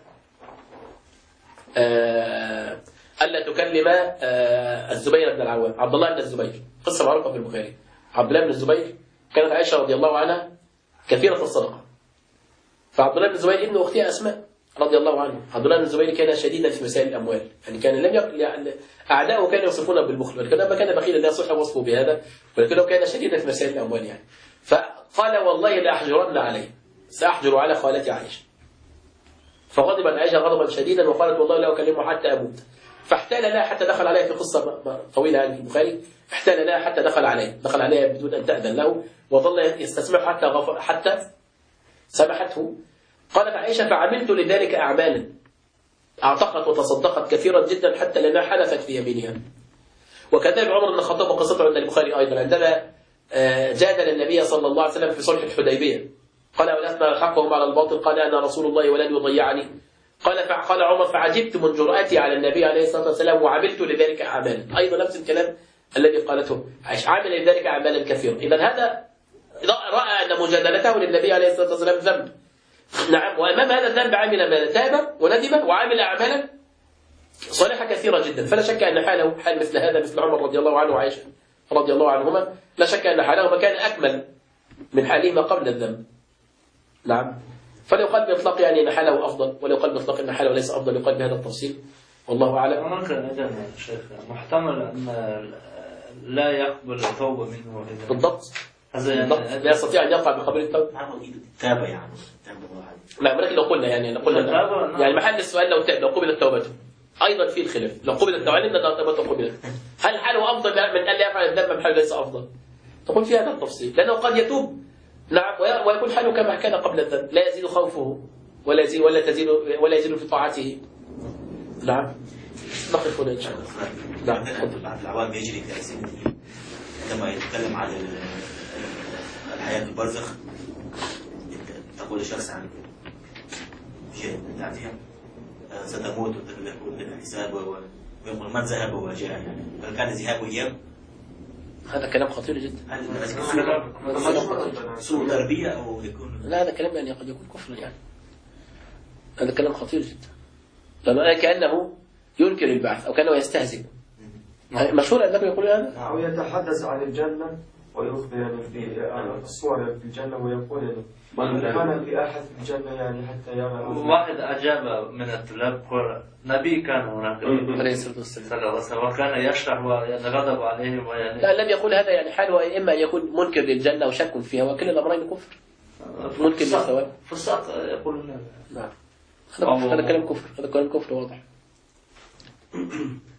ألا تكلم الزبير بن العوام، عبد الله بن الزبير، قصة معروفة في البخاري. عبد الله بن الزبير كانت عائشة رضي الله عنها كثيرة الصدقة، فعبد الله بن الزبير ابن أختها أسماء رضي الله عنه. عبد الله بن الزبير كان شديدا في مسائل الأموال، يعني كان لم يعني أعداؤه كانوا يوصفونه بالبخل، ولكن ما كان بخيلا لا يصح وصفه بهذا، ولكنه كان شديدا في مسائل الأموال يعني. فقال والله لأحجرن عليه، سأحجر على خالتي عائشة. فغضبت عائشة غضبا شديدا وقالت والله لا أكلمه حتى أموت. فاحتال لها حتى دخل عليها، في قصة طويلة يعني في البخاري، احتال لها حتى دخل عليها بدون أن تأذن له، وظل يستسمح حتى سمحته. قالت عائشة فعملت لذلك أعمالا، أعتقت وتصدقت كثيرا جدا حتى لأنها حلفت في يمينها. وكذلك عمر بن الخطاب، وقصته عند البخاري أيضا، عندما جادل النبي صلى الله عليه وسلم في صلح الحديبية، قال ولسنا حقهم على الباطل، قال أنا رسول الله ولن يضيعني. قال عمر فعجبت من جرأتي على النبي عليه الصلاة والسلام وعملت لذلك أعمالا. أيضا نفس الكلام الذي قالته عائشة، عمل لذلك أعمالا كثيرة. إذا هذا رأى أن مجادلته للنبي عليه الصلاة والسلام ذنب. نعم. وأمام هذا الذنب عمل ما تاب وندم وعمل أعمالا صالحة كثيرة جدا. فلا شك أن حاله حال مثل هذا، مثل عمر رضي الله عنه وعائشة رضي الله عنهما، لا شك أن حالهما كان أكمل من حالهما قبل الذنب. نعم. فلو قال بإطلاق يعني أن حاله أفضل، ولو قال بإطلاق أن حاله ليس أفضل يقال بهذا التفصيل، والله أعلم. هناك أيضا شيخ محتمل أن لا يقبل التوبة منه إذا بالضبط. هذا يعني لا يستطيع أن يقع بقبول التوبة. تابع يعني واحد. لا ولكن لو قلنا يعني يعني محل السؤال لو قبلت توبته أيضا في الخلاف. لو قبلت توبته توبته قبلت، هل حاله أفضل من أن لا يفعل الذنب أم حاله ليس أفضل؟ تقول في هذا التفصيل، لأنه قد يتوب نعم ويكون حاله كما كان قبل الذنب، لا يزيد خوفه ولا يزيد في طاعته. نعم. نقف هنا إن شاء الله. نعم. بعض العوام يجري في ألسنته عندما يتكلم عن الحياة البرزخ، تقول الشخص عن شيء تعرفها ستموت ويكون لك حساب ويقول من ذهب وجاء، يعني هل كان ذهابه إياه؟ هذا كلام خطير جدا. سوء تربية أو يكون لا هذا كلام يعني قد يكون كفر يعني. هذا كلام خطير جدا. لما كأنه ينكر البعث أو كأنه يستهزئ. مشهور أنه يقول هذا. أو يتحدث عن الجنة ويخبر يعني في الصور في الجنة ويقول يعني من كان في أحد في الجنة يعني حتى يرى. واحد أجاب من الطلاب قال نبي كان هناك عليه الصلاة والسلام وكان يشرح ويغضب عليهم ويعني لا لم يقول هذا يعني حاله إما أن يكون منكر للجنة وشك فيها، وكل الأمرين كفر. منكر للثواب. فساق يقولون نعم. هذا كلام كفر، هذا كلام كفر واضح.